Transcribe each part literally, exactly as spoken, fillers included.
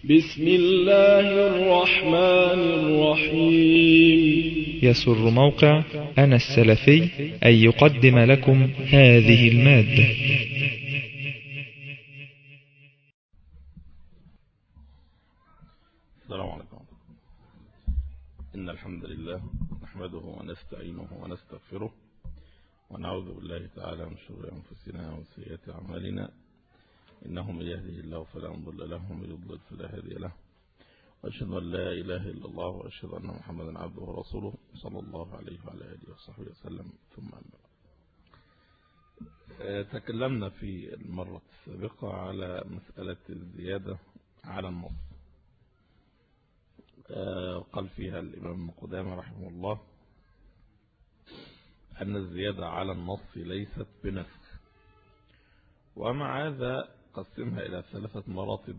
بسم الله الرحمن الرحيم. يسر موقع أنا السلفي أن يقدم لكم هذه المادة. السلام عليكم. إن الحمد لله نحمده ونستعينه ونستغفره ونعوذ بالله تعالى من شرور أنفسنا وسيئات أعمالنا، إنه من يهده الله فلا مضل له ومن يضلل فلا هادي له، وأشهد أن لا إله إلا الله وأشهد أن محمدا عبده ورسوله صلى الله عليه وعلى آله وصحبه وسلم. ثم أما بعد، تكلمنا في المرة السابقة على مسألة الزيادة على النص. قال فيها الإمام ابن قدامة رحمه الله أن الزيادة على النص ليست بنسخ، ومع هذا قسمها إلى ثلاثة مراتب،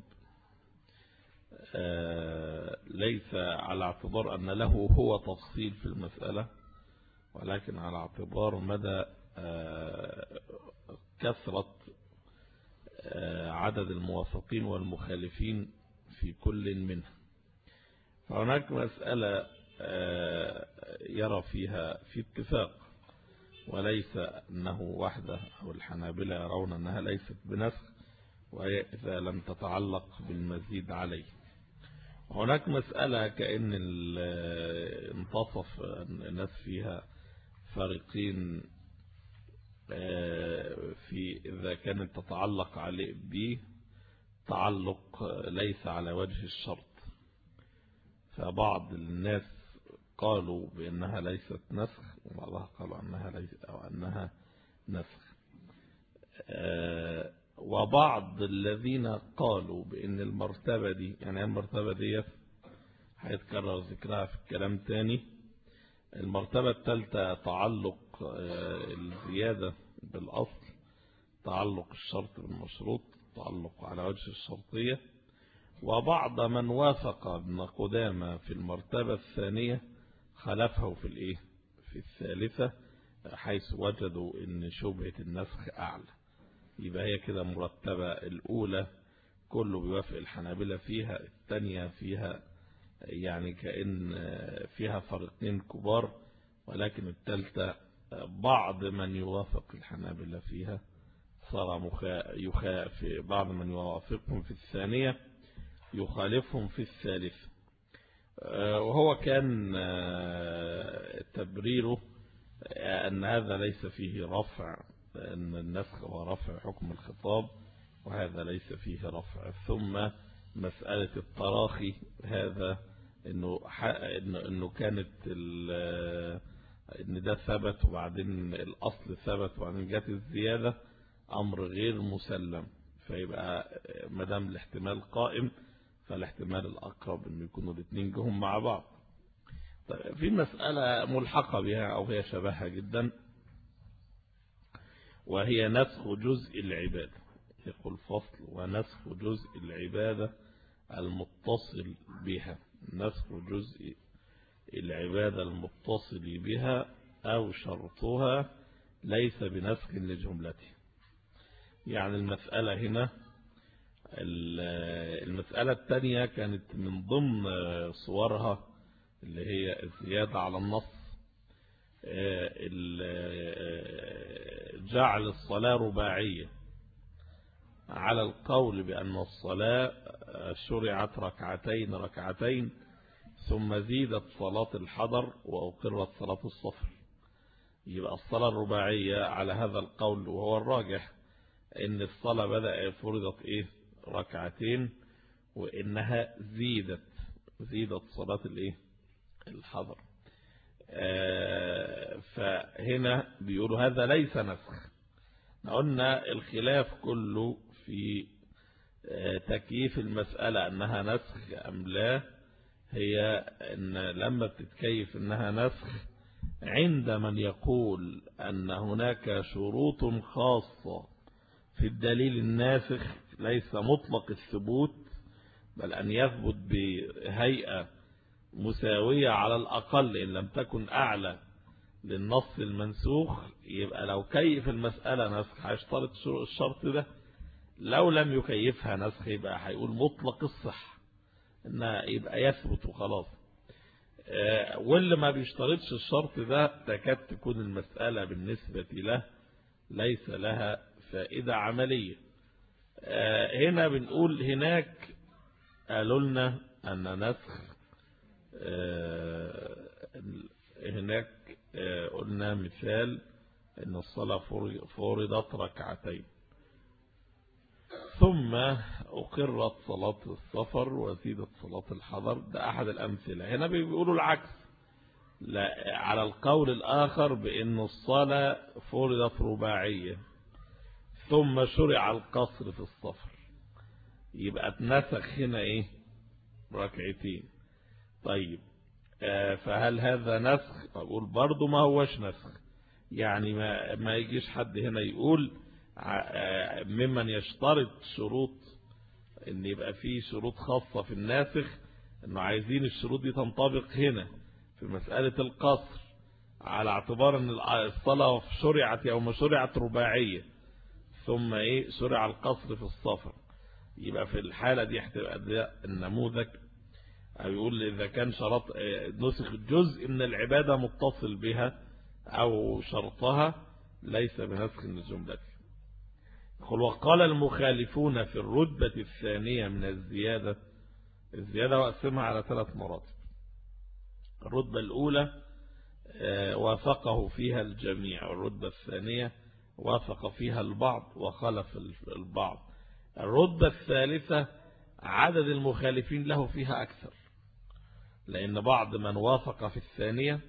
ليس على اعتبار أن له هو تفصيل في المسألة، ولكن على اعتبار مدى كثرة عدد الموافقين والمخالفين في كل منها. فهناك مسألة يرى فيها في اتفاق وليس أنه وحده، أو الحنابلة يرون أنها ليست بنسخ وهي إذا لم تتعلق بالمزيد عليه. هناك مسألة كأن انتصف الناس فيها فريقين في إذا كانت تتعلق عليه به تعلق ليس على وجه الشرط، فبعض الناس قالوا بأنها ليست نسخ وبعضها قالوا أنها ليست أو أنها نسخ، وبعض الذين قالوا بأن المرتبة دي، يعني المرتبة دي هيتكرر ذكرها في الكلام تاني. المرتبة الثالثة تعلق الزيادة بالأصل، تعلق الشرط بالمشروط، تعلق على وجه الشرطية. وبعض من وافق ابن قدامة في المرتبة الثانية خلفه في الايه في الثالثة، حيث وجدوا ان شبهة النسخ اعلى. يبقى هي كده مرتبة، الاولى كله بيوافق الحنابلة فيها، الثانية فيها يعني كأن فيها فريقين كبار، ولكن الثالثة بعض من يوافق الحنابلة فيها صار مخا يخا في بعض من يوافقهم في الثانية يخالفهم في الثالث. وهو كان تبريره أن هذا ليس فيه رفع، أن النسخ هو رفع حكم الخطاب وهذا ليس فيه رفع. ثم مسألة التراخي، هذا إنه إنه كانت إن ده ثبت وبعدين الأصل ثبت وبعدين جت الزيادة، أمر غير مسلم. فيبقى مدام الاحتمال قائم فالاحتمال الأقرب أن يكونوا الاثنين جهم مع بعض. طيب، في مسألة ملحقة بها أو هي شبهها جدا، وهي نسخ جزء العبادة. يقول فصل: ونسخ جزء العبادة المتصل بها. نسخ جزء العبادة المتصل بها أو شرطها ليس بنسخ لجملته. يعني المسألة هنا، المسألة الثانية كانت من ضمن صورها اللي هي الزيادة على النص، جعل الصلاة رباعية على القول بأن الصلاة شرعت ركعتين ركعتين ثم زيدت صلاة الحضر وأقرت صلاة الصفر. يبقى الصلاة الرباعية على هذا القول، وهو الراجح ان الصلاة بدأ فرضت ايه ركعتين، وانها زيدت زيدت صلاة الايه الحضر. آه فهنا بيقولوا هذا ليس نسخ. قلنا الخلاف كله في آه تكييف المسألة انها نسخ ام لا. هي ان لما بتتكيف انها نسخ عند من يقول ان هناك شروط خاصة في الدليل الناسخ، ليس مطلق الثبوت، بل أن يثبت بهيئة مساوية على الأقل إن لم تكن أعلى للنص المنسوخ. يبقى لو كيف المسألة نسخ هيشترط الشرط ده، لو لم يكيفها نسخ يبقى هيقول مطلق الصحة. إن يبقى يثبت وخلاص. واللي ما بيشترطش الشرط ده تكاد تكون المسألة بالنسبة له ليس لها فائدة عملية. هنا بنقول هناك قالوا لنا أن نسخ، هناك قلنا مثال أن الصلاة فرضت ركعتين ثم أقرت صلاة السفر وزيدت صلاة الحضر. ده أحد الأمثلة. هنا بيقولوا العكس، لا، على القول الآخر بأن الصلاة فرضت رباعية ثم شرع القصر في السفر، يبقى اتنسخ هنا إيه؟ ركعتين. طيب آه فهل هذا نسخ؟ أقول برضو ما هوش نسخ. يعني ما, ما يجيش حد هنا يقول ممن يشترط شروط ان يبقى فيه شروط خاصة في الناسخ، انه عايزين الشروط دي تنطبق هنا في مسألة القصر، على اعتبار ان الصلاة شرعت يوم شرعت رباعية ثم ايه شرع القصر في السفر. يبقى في الحالة دي هتبقى ده النموذج، او يقول اذا كان شرط نسخ جزء من العبادة متصل بها او شرطها ليس بنسخ الجملة. وقال المخالفون في الرتبة الثانية من الزيادة، الزيادة وقسمها على ثلاث مراتب. الرتبة الأولى وافقه فيها الجميع، والرتبة الثانية وافق فيها البعض وخالف البعض. الرتبة الثالثة عدد المخالفين له فيها أكثر، لأن بعض من وافق في الثانية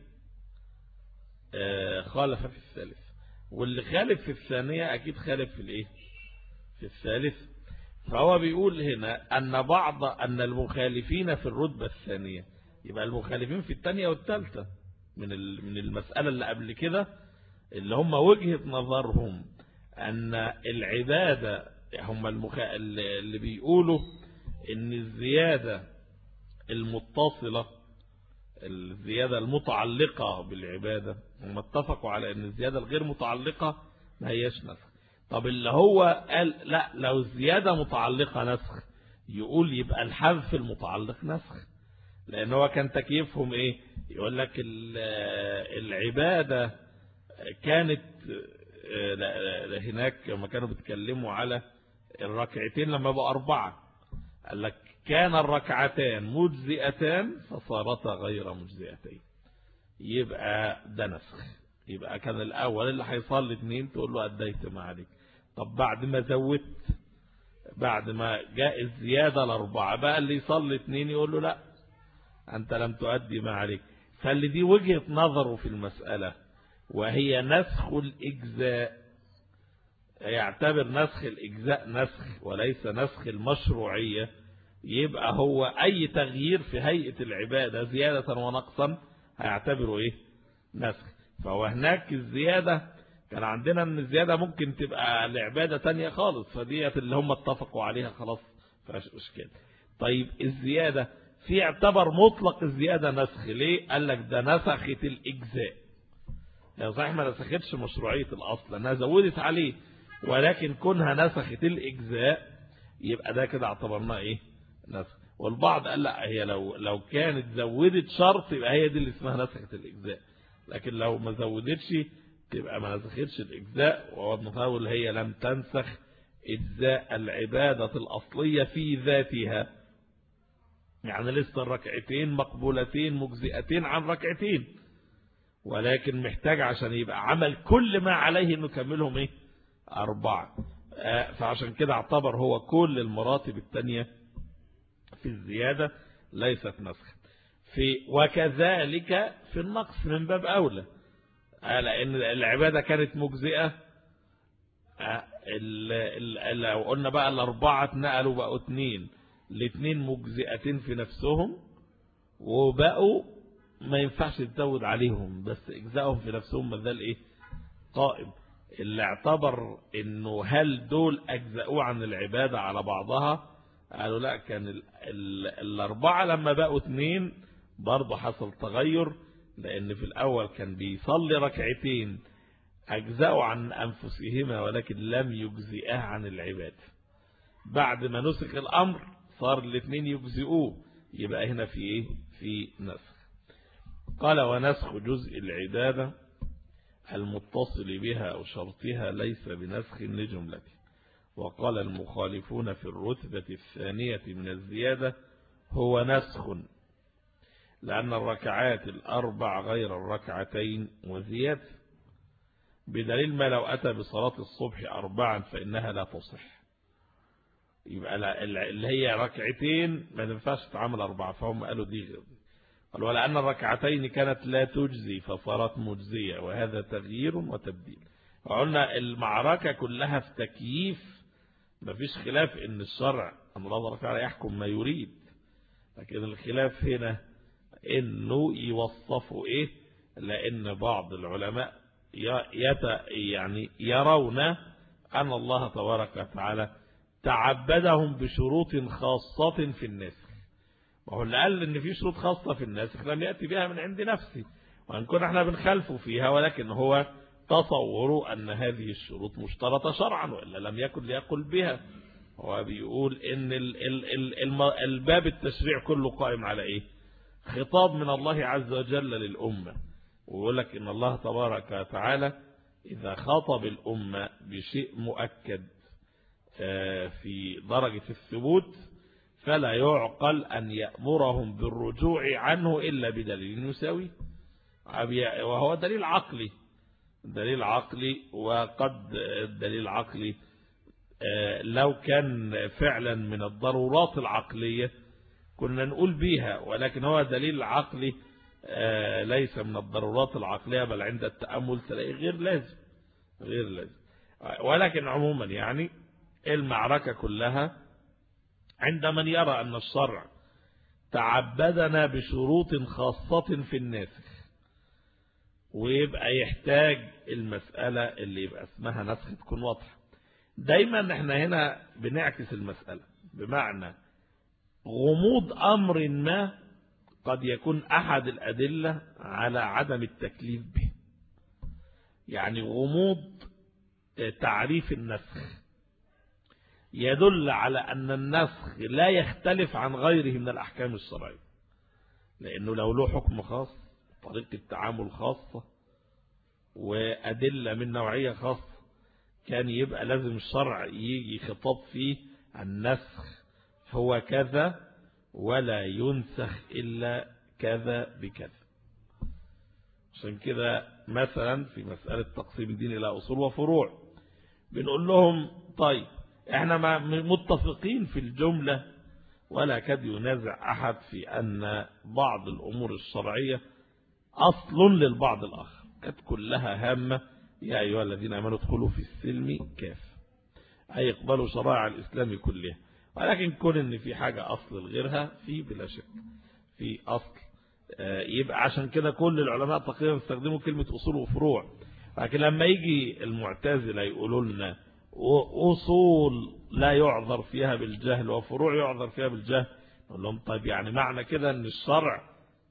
خالف في الثالث، واللي خالف في الثانية أكيد خالف في الإيه؟ في الثالث. فهو بيقول هنا أن بعض أن المخالفين في الرتبة الثانية، يبقى المخالفين في الثانية والثالثة من من المسألة اللي قبل كده، اللي هم وجهة نظرهم أن العبادة، هم المخ... اللي بيقولوا أن الزيادة المتصلة، الزيادة المتعلقة بالعبادة، هم اتفقوا على أن الزيادة الغير متعلقة ما هيش نسخ. طب اللي هو قال لا، لو الزيادة متعلقة نسخ، يقول يبقى الحذف المتعلق نسخ، لأن هو كان تكييفهم إيه؟ يقول لك العبادة كانت هناك لما كانوا بيتكلموا على الركعتين لما بقى أربعة، قال لك كان الركعتان مجزئتان فصارتا غير مجزئتين، يبقى ده نسخ. يبقى كان الأول اللي هيصلي اثنين تقول له أديت ما عليك. طب بعد ما زودت، بعد ما جاء الزيادة الأربعة، بقى اللي يصلي اثنين يقول له لا أنت لم تؤدي ما عليك. فاللي دي وجهة نظره في المسألة، وهي نسخ الإجزاء، يعتبر نسخ الإجزاء نسخ وليس نسخ المشروعية. يبقى هو أي تغيير في هيئة العبادة زيادة ونقصا هيعتبره إيه؟ نسخ. فهو هناك الزيادة كان عندنا ان الزيادة ممكن تبقى لعبادة تانية خالص، فديت اللي هم اتفقوا عليها خلاص فاش اشكال. طيب الزيادة في اعتبر مطلق الزيادة نسخ، ليه؟ قال لك ده نسخت الإجزاء، يعني صحيح ما نسختش مشروعية الأصل لأنها زودت عليه، ولكن كونها نسخت الإجزاء يبقى ده كده اعتبرناه إيه؟ نسخ. والبعض قال لا، هي لو لو كانت زودت شرط يبقى هي دي اللي اسمها نسخت الإجزاء، لكن لو ما زودتش تبقى ما نسختش الإجزاء. وهو ابن طاول هي لم تنسخ إجزاء العبادة الأصلية في ذاتها، يعني لسه الركعتين مقبولتين مجزئتين عن ركعتين، ولكن محتاج عشان يبقى عمل كل ما عليه انه كملهم ايه؟ أربعة. فعشان كده اعتبر هو كل المراتب التانية في الزيادة ليست نسخ. في وكذلك في النقص من باب أولى، لأن العبادة كانت مجزئة، لو قلنا بقى الأربعة اتنقلوا بقوا اتنين، الاتنين مجزئتين في نفسهم وبقوا ما ينفعش تزود عليهم، بس اجزائهم في نفسهم مازال ايه؟ قائم. اللي اعتبر انه هل دول اجزأوا عن العبادة على بعضها، قالوا لا، كان ال ال الاربعة لما بقوا اتنين برضه حصل تغير، لان في الاول كان بيصلي ركعتين اجزأوا عن انفسهما ولكن لم يجزئاه عن العبادة. بعد ما نسخ الامر صار الاثنين يجزئوه، يبقى هنا في إيه؟ في نسخ. قال ونسخ جزء العبادة المتصل بها أو شرطها ليس بنسخ لجملته. وقال المخالفون في الرتبة الثانية من الزيادة هو نسخ، لأن الركعات الأربع غير الركعتين وزيادة، بدليل ما لو أتى بصلاة الصبح أربعا فإنها لا تصح. يبقى اللي هي ركعتين ما ينفعش تعمل أربعة، فهم قالوا دي غير. قالوا ولأن الركعتين كانت لا تجزي فصارت مجزية، وهذا تغيير وتبديل. وقلنا المعركة كلها في تكييف، ما فيش خلاف ان الشرع أن الله تعالى يحكم ما يريد، لكن الخلاف هنا انه يوصفوا ايه، لان بعض العلماء يت يعني يرون ان الله تبارك وتعالى تعبدهم بشروط خاصة في النسخ. وهو اللي قال ان في شروط خاصة في النسخ لم يأتي بها من عند نفسه، وان كنا احنا بنخالفه فيها، ولكن هو تصوروا ان هذه الشروط مشترطة شرعا، وإلا لم يكن ليقل بها. هو بيقول ان ال ال ال الباب التشريع كله قائم على ايه؟ خطاب من الله عز وجل للأمة، ويقول لك ان الله تبارك وتعالى اذا خاطب الأمة بشيء مؤكد في درجة الثبوت فلا يعقل أن يأمرهم بالرجوع عنه إلا بدليل يساوي، وهو دليل عقلي. دليل عقلي، وقد الدليل العقلي لو كان فعلا من الضرورات العقلية كنا نقول بيها، ولكن هو دليل عقلي ليس من الضرورات العقلية، بل عند التأمل تلاقيه غير لازم غير لازم. ولكن عموما يعني المعركة كلها عند من يرى أن الشرع تعبدنا بشروط خاصة في الناسخ، ويبقى يحتاج المسألة اللي يبقى اسمها نسخ تكون واضحة. دايما احنا هنا بنعكس المسألة، بمعنى غموض أمر ما قد يكون أحد الأدلة على عدم التكليف به. يعني غموض تعريف النسخ يدل على أن النسخ لا يختلف عن غيره من الأحكام الشرعية، لأنه لو له حكم خاص، طريقة تعامل خاصة، وأدلة من نوعية خاصة، كان يبقى لازم الشرع يجي خطاب فيه النسخ هو كذا ولا ينسخ إلا كذا بكذا. عشان كده مثلا في مسألة تقسيم الدين إلى أصول وفروع بنقول لهم طيب احنا متفقين في الجملة، ولا كاد ينازع أحد في أن بعض الأمور الشرعية أصل للبعض الآخر، كانت كلها هامة يا أيها الذين آمنوا ادخلوا في السلم كاف، أي يقبلوا شرائع الإسلام كلها. ولكن كون ان في حاجة أصل لغيرها في بلا شك في أصل، يبقى عشان كده كل العلماء تقريبا استخدموا كلمة أصول وفروع. لكن لما يجي المعتزلة يقولوا لنا أصول لا يعذر فيها بالجهل وفروع يعذر فيها بالجهل، نقول لهم طيب يعني معنى كده ان الشرع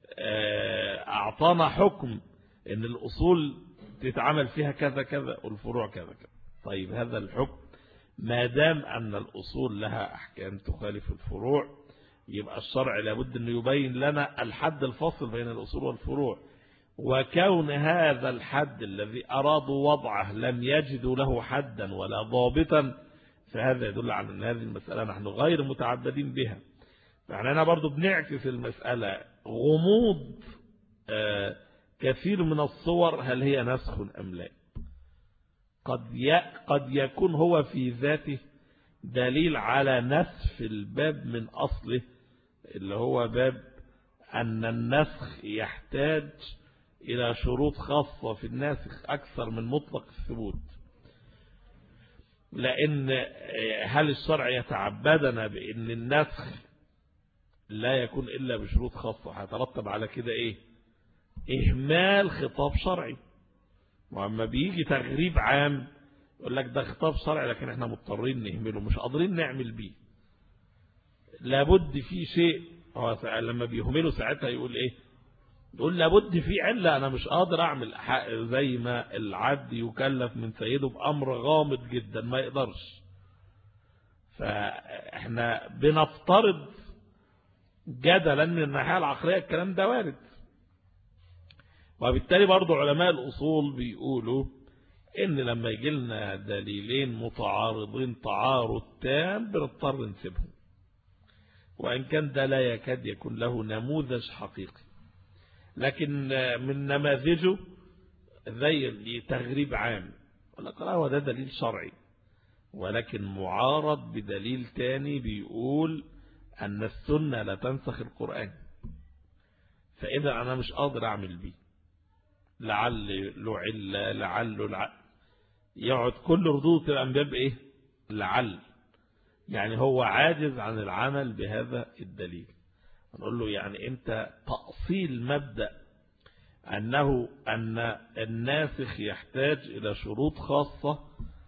أعطانا حكم ان الأصول تتعامل فيها كذا كذا والفروع كذا كذا. طيب هذا الحكم ما دام أن الأصول لها أحكام تخالف الفروع، يبقى الشرع لابد أن يبين لنا الحد الفاصل بين الأصول والفروع. وكون هذا الحد الذي أرادوا وضعه لم يجدوا له حدا ولا ضابطا، فهذا يدل على أن هذه المسألة نحن غير متعبدين بها. يعني أنا برضو بنعكس المسألة غموض آه كثير من الصور هل هي نسخ أم لا. قد قد يكون هو في ذاته دليل على نسخ الباب من أصله، اللي هو باب أن النسخ يحتاج إلى شروط خاصة في الناسخ أكثر من مطلق الثبوت. لأن هل الشرع يتعبدنا بأن النسخ لا يكون إلا بشروط خاصة؟ هيترتب على كده إيه؟ إهمال خطاب شرعي. وأما بيجي تغريب عام يقول لك ده خطاب شرعي لكن احنا مضطرين نهمله، مش قادرين نعمل بيه، لابد في شيء. هو لما بيهمله ساعتها يقول ايه؟ يقول لابد في علة، انا مش قادر اعمل زي ما العبد يكلف من سيده بأمر غامض جدا ما يقدرش. فاحنا بنفترض جدلا من الناحية العقلية الكلام ده وارد. وبالتالي برضو علماء الأصول بيقولوا إن لما يجي لنا دليلين متعارضين تعارض تام بنضطر نسيبهم، وإن كان ده لا يكاد يكون له نموذج حقيقي، لكن من نماذجه زي تغريب عام، هو ده دليل شرعي ولكن معارض بدليل تاني بيقول أن السنة لا تنسخ القرآن، فإذا أنا مش قادر أعمل بيه، لعل لعل لعل لعل يقعد كل ردود الأنبياء بإيه؟ لعل، يعني هو عاجز عن العمل بهذا الدليل. نقول له يعني أنت تأصيل مبدأ أنه أن الناسخ يحتاج إلى شروط خاصة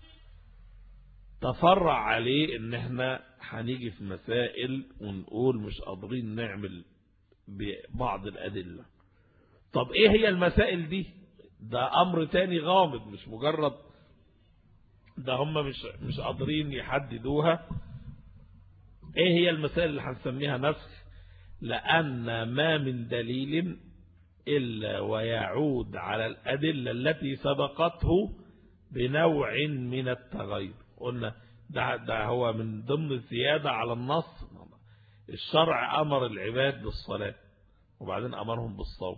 تفرع عليه إن احنا هنيجي في مسائل ونقول مش قادرين نعمل ببعض الأدلة. طب إيه هي المسائل دي؟ ده أمر تاني غامض، مش مجرد ده هم مش مش قادرين يحددوها. إيه هي المسائل اللي هنسميها نسخ؟ لأن ما من دليل إلا ويعود على الأدلة التي سبقته بنوع من التغير. قلنا ده, ده هو من ضمن الزيادة على النص. الشرع أمر العباد بالصلاة وبعدين أمرهم بالصوم،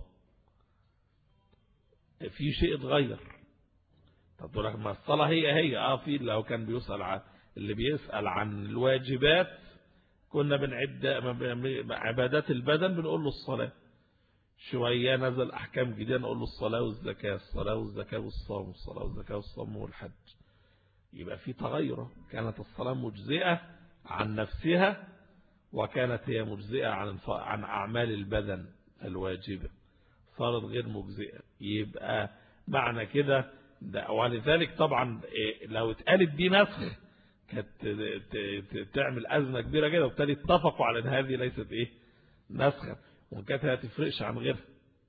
في شيء اتغير. طب تقول لك ما الصلاة هي هي اه في لو كان بيسأل عن اللي بيسأل عن الواجبات كنا بنعد عبادات البدن بنقول له الصلاة، شوية نزل أحكام جديدة نقول له الصلاة والزكاة، الصلاة والزكاة والصوم، الصلاة والزكاة والصوم والحج. يبقى في تغير. كانت الصلاة مجزئة عن نفسها وكانت هي مجزئة عن عن أعمال البدن الواجبة، صارت غير مجزئة. يبقى معنى كده ولذلك طبعا لو اتقالت دي نسخ كانت تعمل أزمة كبيرة جدا، وبالتالي اتفقوا على ان هذه ليست ايه نسخا، وكانت هتفرقش عن غيرها.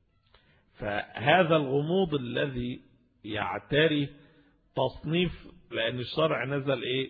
فهذا الغموض الذي يعتري تصنيف، لأن الشرع نزل ايه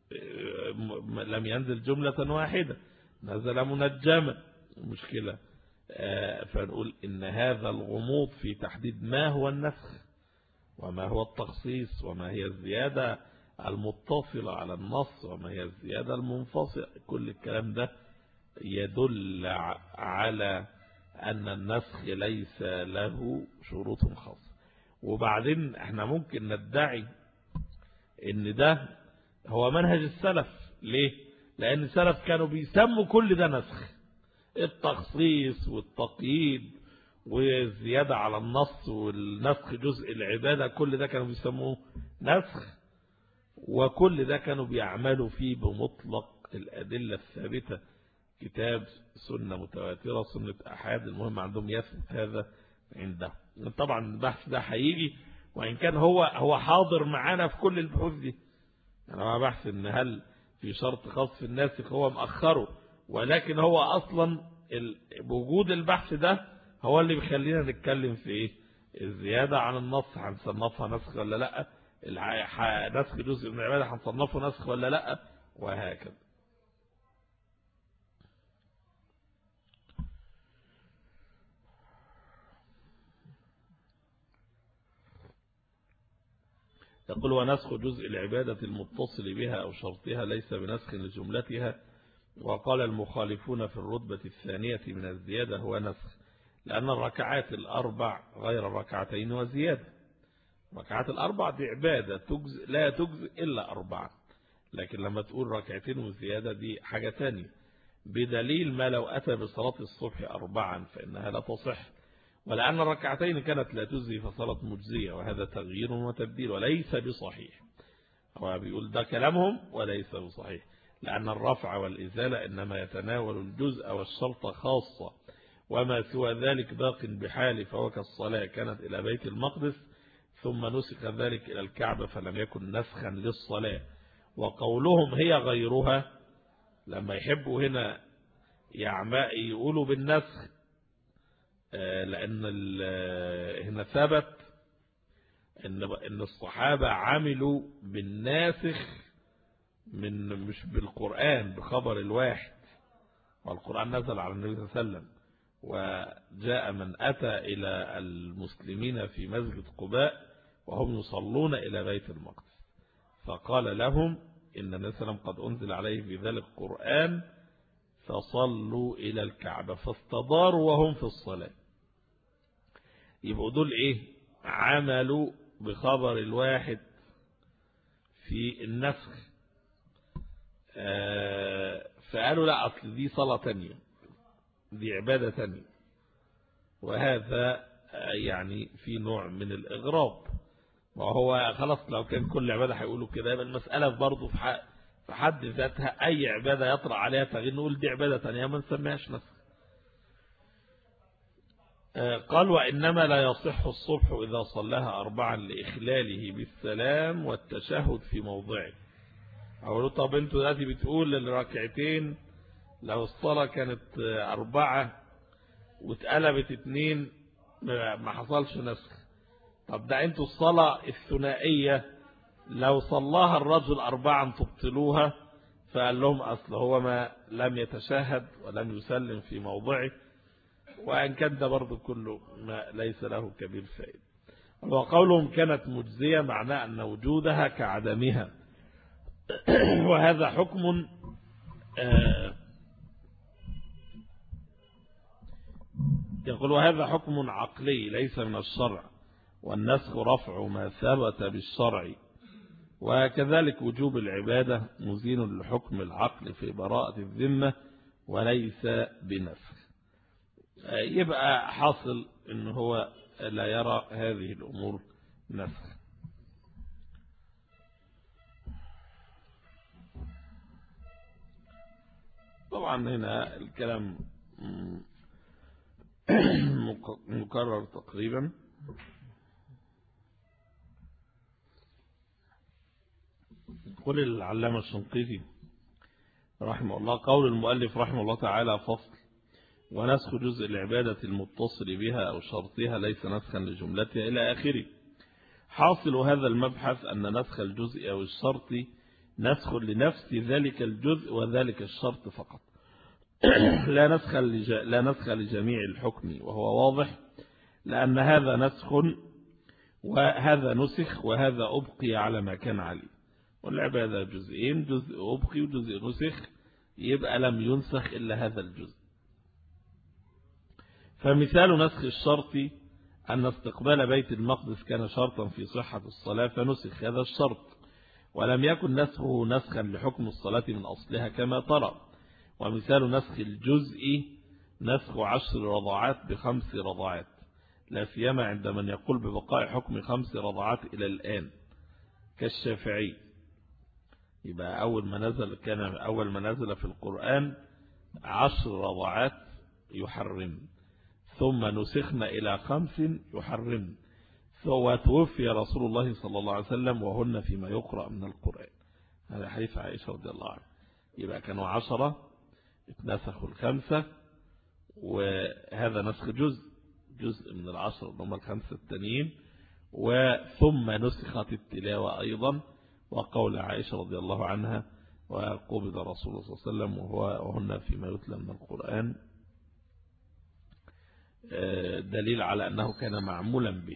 لم ينزل جملة واحدة، نزل منجما، مشكلة. فنقول إن هذا الغموض في تحديد ما هو النسخ وما هو التخصيص وما هي الزيادة المتصلة على النص وما هي الزيادة المنفصلة، كل الكلام ده يدل على أن النسخ ليس له شروط خاصة. وبعدين احنا ممكن ندعي ان ده هو منهج السلف. ليه؟ لأن السلف كانوا بيسموا كل ده نسخ، التخصيص والتقييد والزيادة على النص والنسخ جزء العبادة، كل ده كانوا بيسموه نسخ، وكل ده كانوا بيعملوا فيه بمطلق الأدلة الثابتة، كتاب سنة متواترة سنة أحاد، المهم عندهم يثبت هذا عندهم. طبعا البحث ده هيجي، وإن كان هو هو حاضر معانا في كل البحوث دي. يعني هو بحث إن هل في شرط خاص في الناسخ هو مأخره، ولكن هو أصلا بوجود البحث ده هو اللي بيخلينا نتكلم في إيه الزيادة عن النص هنصنفها نسخ ولا لأ، نسخ جزء من العبادة هنصنفه نسخ ولا لأ، وهكذا. يقول ونسخ جزء العبادة المتصل بها أو شرطها ليس بنسخ لجملتها. وقال المخالفون في الرتبة الثانية من الزيادة هو نسخ، لأن الركعات الأربع غير الركعتين وزيادة. الركعات الأربع دي عبادة تجزء لا تجزء إلا أربعة، لكن لما تقول ركعتين وزيادة دي حاجة تانية، بدليل ما لو أتى بصلاة الصبح أربعا فإنها لا تصح، ولأن الركعتين كانت لا تجزي فصلاة مجزية، وهذا تغيير وتبديل وليس بصحيح. هو بيقول ده كلامهم وليس بصحيح، لأن الرفع والإزالة إنما يتناول الجزء والشرط خاصة، وما سوى ذلك باق بحال، فهو كالصلاة كانت إلى بيت المقدس ثم نسخ ذلك إلى الكعبة فلم يكن نسخا للصلاة. وقولهم هي غيرها لما يحبوا هنا يقولوا بالنسخ، لأن هنا ثبت إن الصحابة عملوا بالناسخ من مش بالقرآن بخبر الواحد، والقرآن نزل على النبي صلى الله عليه وسلم، وجاء من أتى إلى المسلمين في مسجد قباء وهم يصلون إلى بيت المقدس، فقال لهم إن النبي صلى الله عليه وسلم قد أنزل عليه في ذلك القرآن فصلوا إلى الكعبة، فاستداروا وهم في الصلاة. يبقوا دول إيه؟ عملوا بخبر الواحد في النسخ. آه فقالوا لا، أصل دي صلاة تانية، دي عبادة تانية، وهذا يعني في نوع من الإغراب. وهو خلاص لو كان كل عبادة هيقولوا كده، يبقى المسألة برضه في حد ذاتها أي عبادة يطرأ عليها تغيير نقول دي عبادة تانية ما نسميهاش نسخ. قال وإنما لا يصح الصبح إذا صلاها أربعا لإخلاله بالسلام والتشهد في موضعه. أقولوا طب انتوا دلوقتي بتقول الركعتين لو الصلاة كانت أربعة واتقلبت اتنين ما حصلش نسخ. طب ده انتوا الصلاة الثنائية لو صلاها الرجل أربعا تبطلوها، فقال لهم أصل هو ما لم يتشهد ولم يسلم في موضعه، وأن كان ده برضه كله ما ليس له كبير فائدة. وقولهم كانت مجزية معناه أن وجودها كعدمها، وهذا حكم آه يقول وهذا حكم عقلي ليس من الشرع، والنسخ رفع ما ثبت بالشرع، وكذلك وجوب العبادة مزين لحكم العقل في براءة الذمة وليس بنسخ. يبقى حاصل ان هو لا يرى هذه الأمور نسخ. طبعا هنا الكلام مكرر تقريبا. قل العلامة الشنقيطي رحمه الله قول المؤلف رحمه الله تعالى فصل: ونسخ جزء العبادة المتصل بها أو شرطها ليس نسخا لجملتها إلى آخره. حاصل هذا المبحث أن نسخ الجزء أو الشرط نسخ لنفس ذلك الجزء وذلك الشرط فقط، لا نسخ لج... لا نسخ لجميع الحكم، وهو واضح لأن هذا نسخ وهذا نسخ وهذا أبقي على ما كان عليه. والعبادة جزئين، جزء أبقي وجزء نسخ، يبقى لم ينسخ إلا هذا الجزء. فمثال نسخ الشرط أن استقبال بيت المقدس كان شرطا في صحة الصلاة فنسخ هذا الشرط، ولم يكن نسخه نسخا لحكم الصلاة من أصلها كما ترى. ومثال نسخ الجزء نسخ عشر رضعات بخمس رضعات، لا سيما عند من يقول ببقاء حكم خمس رضعات إلى الآن كالشافعي. يبقى أول ما نزل كان أول ما نزل في القرآن عشر رضعات يحرم، ثم نسخنا إلى خمس يحرم، وتوفي رسول الله صلى الله عليه وسلم وهن فيما يقرأ من القرآن. هذا حديث عائشة رضي الله عنها. يبقى كانوا عشرة اتنسخوا الخمسة، وهذا نسخ جزء جزء من العشرة هم الخمسة التانيين، وثم نسخت التلاوة أيضا، وقول عائشة رضي الله عنها وقبض رسول الله صلى الله عليه وسلم وهن فيما يتلى من القرآن دليل على أنه كان معمولا به.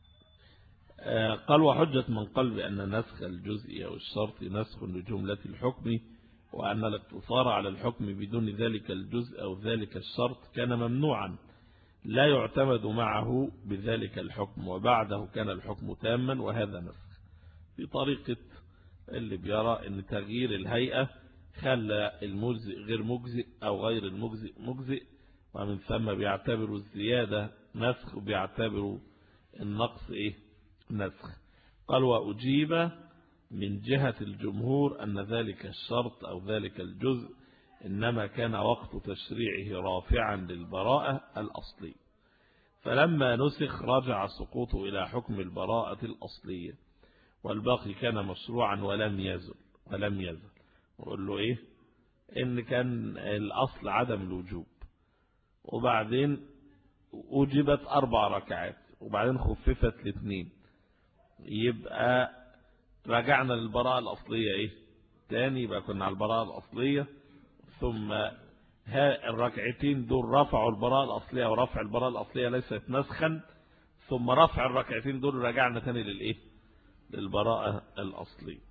قال وحجة من قال بأن نسخ الجزء أو الشرط نسخ لجملة الحكم، وأن الاقتصار على الحكم بدون ذلك الجزء أو ذلك الشرط كان ممنوعا لا يعتمد معه بذلك الحكم، وبعده كان الحكم تاما، وهذا نسخ. في طريقة اللي بيرى أن تغيير الهيئة خلى المجزئ غير مجزئ أو غير المجزئ مجزئ، ومن ثم بيعتبروا الزيادة نسخ وبيعتبروا النقص إيه نسخ. قال وأجيب من جهة الجمهور أن ذلك الشرط أو ذلك الجزء إنما كان وقت تشريعه رافعا للبراءة الأصلية، فلما نسخ رجع سقوطه إلى حكم البراءة الأصلية، والباقي كان مشروعا ولم يزل ولم يزل وقال له إيه إن كان الأصل عدم الوجوب، وبعدين أوجبت أربع ركعات وبعدين خففت لاثنين، يبقى رجعنا للبراءة الأصلية إيه تاني، يبقى كنا على البراءة الأصلية، ثم الركعتين دول رفعوا البراءة الأصلية، ورفع البراءة الأصلية ليست نسخا، ثم رفع الركعتين دول رجعنا تاني للإيه؟ للبراءة الأصلية.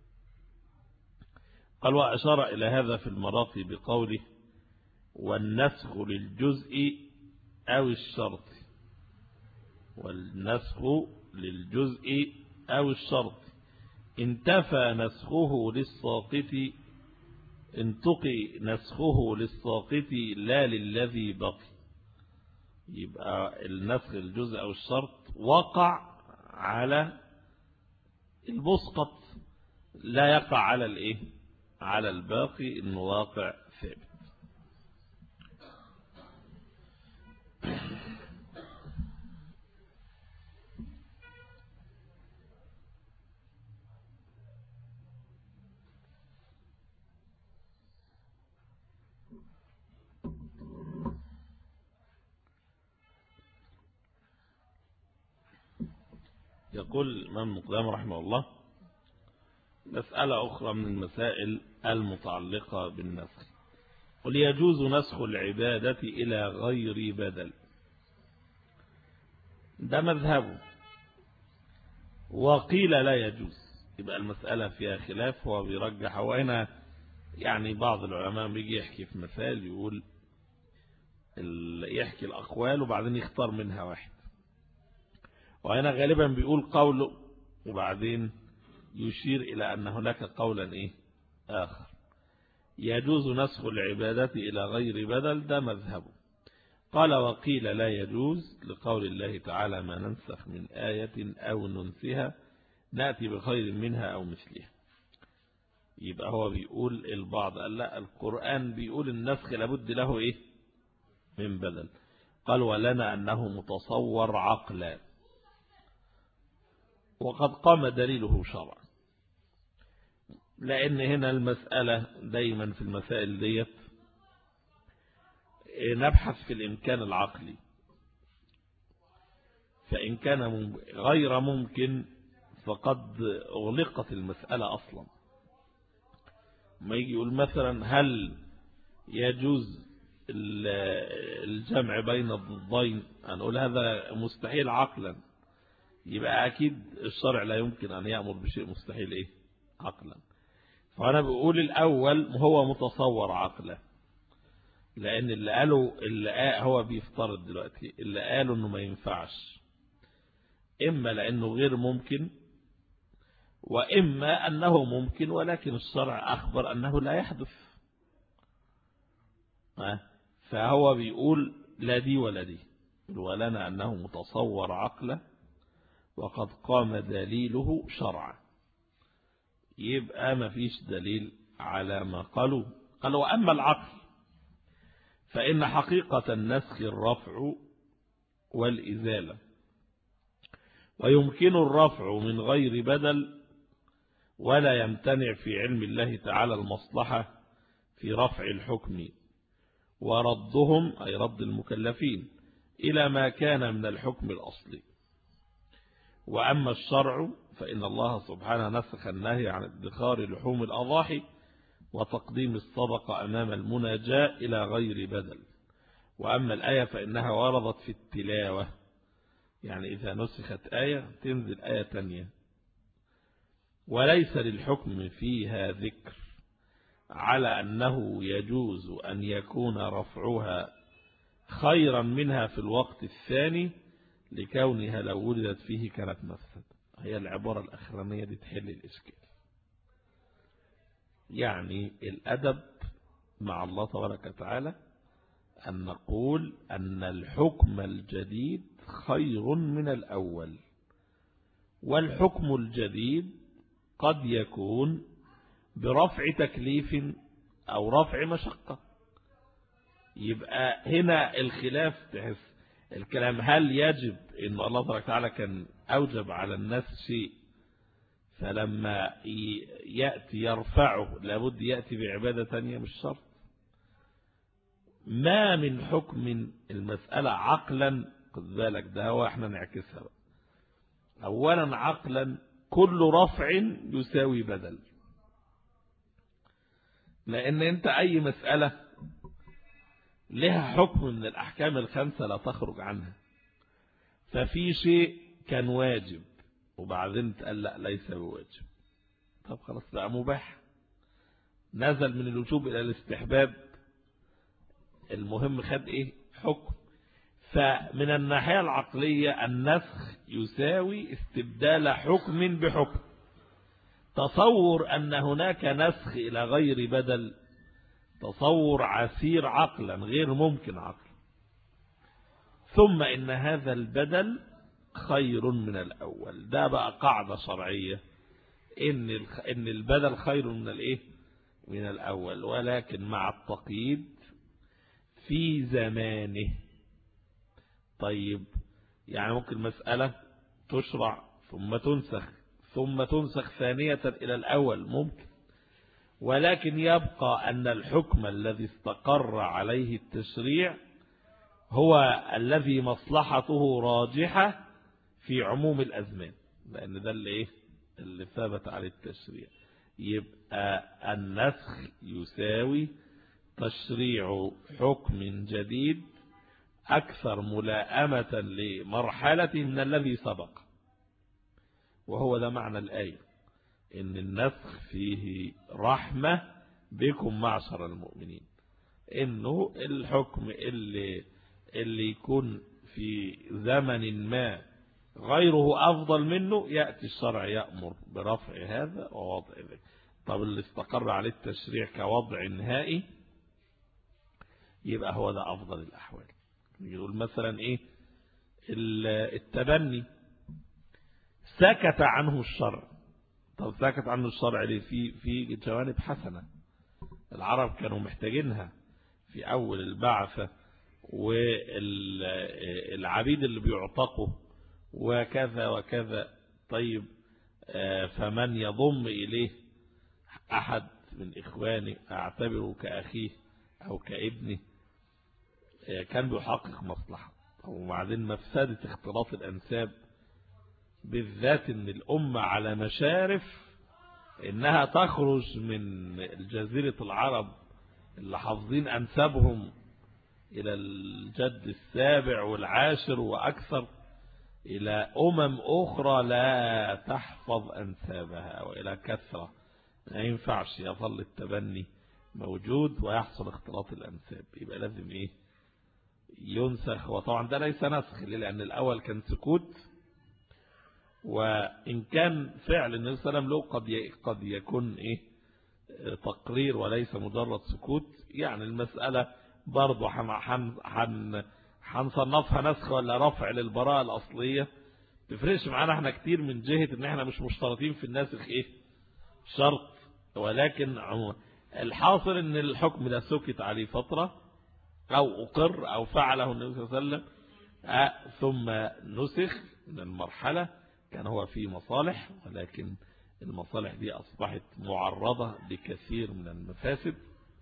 قال وأشار إلى هذا في المراقي بقوله والنسخ للجزء أو الشرط، والنسخ للجزء أو الشرط انتفى نسخه للساقط، انتقي نسخه للساقط لا للذي بقي. يبقى النسخ الجزء أو الشرط وقع على المسقط، لا يقع على الايه؟ على الباقي، انه واقع ثابت. يقول الإمام مقدام رحمه الله مسألة أخرى من المسائل المتعلقة بالنسخ. قل يجوز نسخ العبادة إلى غير بدل، ده مذهبه، وقيل لا يجوز. يبقى المسألة فيها خلاف، هو بيرجح. وهنا يعني بعض العلماء بيجي يحكي في مثال يقول يحكي الأقوال وبعدين يختار منها واحد، وهنا غالبا بيقول قوله وبعدين يشير إلى أن هناك قولا إيه آخر. يجوز نسخ العبادة إلى غير بدل، ده مذهبه. قال وقيل لا يجوز لقول الله تعالى ما ننسخ من آية أو ننسها نأتي بخير منها أو مثلها. يبقى هو بيقول البعض قال لا، القرآن بيقول النسخ لابد له إيه من بدل. قال ولنا أنه متصور عقلا، وقد قام دليله شرعا. لأن هنا المسألة دايما في المسائل ديت نبحث في الإمكان العقلي، فإن كان غير ممكن فقد أغلقت المسألة أصلا. ما يجي يقول مثلا هل يجوز الجمع بين الضدين، هنقول هذا مستحيل عقلا، يبقى أكيد الشرع لا يمكن أن يأمر بشيء مستحيل إيه عقلا. فأنا بقول الأول هو متصور عقلا، لأن اللي قالوا اللي قال هو بيفترض دلوقتي اللي قالوا إنه ما ينفعش، إما لأنه غير ممكن، وإما أنه ممكن ولكن الشرع أخبر أنه لا يحدث. فهو بيقول لا دي ولا دي، ولنا أنه متصور عقلا وقد قام دليله شرعا. يبقى ما فيش دليل على ما قالوا. قالوا وأما العقل فإن حقيقة النسخ الرفع والإزالة، ويمكن الرفع من غير بدل، ولا يمتنع في علم الله تعالى المصلحة في رفع الحكم وردهم أي رد المكلفين إلى ما كان من الحكم الأصلي. وأما الشرع فإن الله سبحانه نسخ النهي عن ادخار لحوم الأضاحي وتقديم الصدقة أمام المناجاة إلى غير بدل. وأما الآية فإنها وردت في التلاوة، يعني إذا نسخت آية تنزل آية تانية، وليس للحكم فيها ذكر على أنه يجوز أن يكون رفعها خيرا منها في الوقت الثاني لكونها لو ولدت فيه كانت مفسدة. هي العبارة الأخرانية دي تحل الإشكال. يعني الأدب مع الله تبارك وتعالى أن نقول أن الحكم الجديد خير من الأول، والحكم الجديد قد يكون برفع تكليف أو رفع مشقة. يبقى هنا الخلاف تحس الكلام هل يجب إن الله تبارك وتعالى كان أوجب على الناس شيء فلما يأتي يرفعه لابد يأتي بعبادة تانية، مش شرط. ما من حكم المسألة عقلا، خد بالك ده هو احنا نعكسها بقى. أولا عقلا كل رفع يساوي بدل، لأن أنت أي مسألة لها حكم من الأحكام الخمسة لا تخرج عنها. ففي شيء كان واجب وبعدين تقال لا ليس بواجب، طب خلاص بقى مباح، نزل من الوجوب إلى الاستحباب، المهم خد إيه؟ حكم. فمن الناحية العقلية النسخ يساوي استبدال حكم بحكم. تصور أن هناك نسخ إلى غير بدل تصور عسير عقلا، غير ممكن عقلا. ثم إن هذا البدل خير من الأول، ده بقى قاعدة شرعية، إن إن البدل خير من الإيه؟ من الأول، ولكن مع التقييد في زمانه. طيب يعني ممكن مسألة تشرع ثم تنسخ ثم تنسخ ثانية إلى الأول، ممكن، ولكن يبقى أن الحكم الذي استقر عليه التشريع هو الذي مصلحته راجحة في عموم الأزمان، لأن ده اللي إيه؟ اللي ثبت عليه التشريع. يبقى النسخ يساوي تشريع حكم جديد أكثر ملائمة لمرحلة من الذي سبق، وهو ده معنى الآية، إن النسخ فيه رحمة بكم معشر المؤمنين، إنه الحكم اللي, اللي يكون في زمن ما غيره أفضل منه يأتي الشرع يأمر برفع هذا ووضع ذلك. طب اللي استقر عليه التشريع كوضع نهائي يبقى هو ده أفضل الأحوال. يقول مثلا إيه؟ التبني سكت عنه الشرع. طب سكت عنه الشرع ليه؟ في في جوانب حسنة، العرب كانوا محتاجينها في أول البعثة، والعبيد اللي بيعتقوا وكذا وكذا. طيب فمن يضم إليه أحد من إخواني أعتبره كأخيه أو كابنه كان بيحقق مصلحة. وبعدين مفسدة اختلاط الأنساب، بالذات ان الأمة على مشارف انها تخرج من جزيرة العرب اللي حافظين أنسابهم إلى الجد السابع والعاشر وأكثر إلى أمم أخرى لا تحفظ أنسابها وإلى كثرة. ما ينفعش يظل التبني موجود ويحصل اختلاط الأنساب، يبقى لازم إيه؟ ينسخ. وطبعا ده ليس نسخ، لأن الأول كان سكوت، وإن كان فعل النبي صلى الله عليه وسلم له قد قد يكون إيه؟ تقرير وليس مجرد سكوت. يعني المسألة برضو هنصنفها نسخ ولا رفع للبراءة الأصلية، تفرقش معانا احنا كتير من جهة ان احنا مش مشترطين في الناسخ ايه شرط، ولكن الحاصل ان الحكم ده سكت عليه فترة او اقر او فعله النبي صلى الله عليه وسلم ثم نسخ من المرحلة. كان هو فيه مصالح، ولكن المصالح دي أصبحت معرضة لكثير من المفاسد.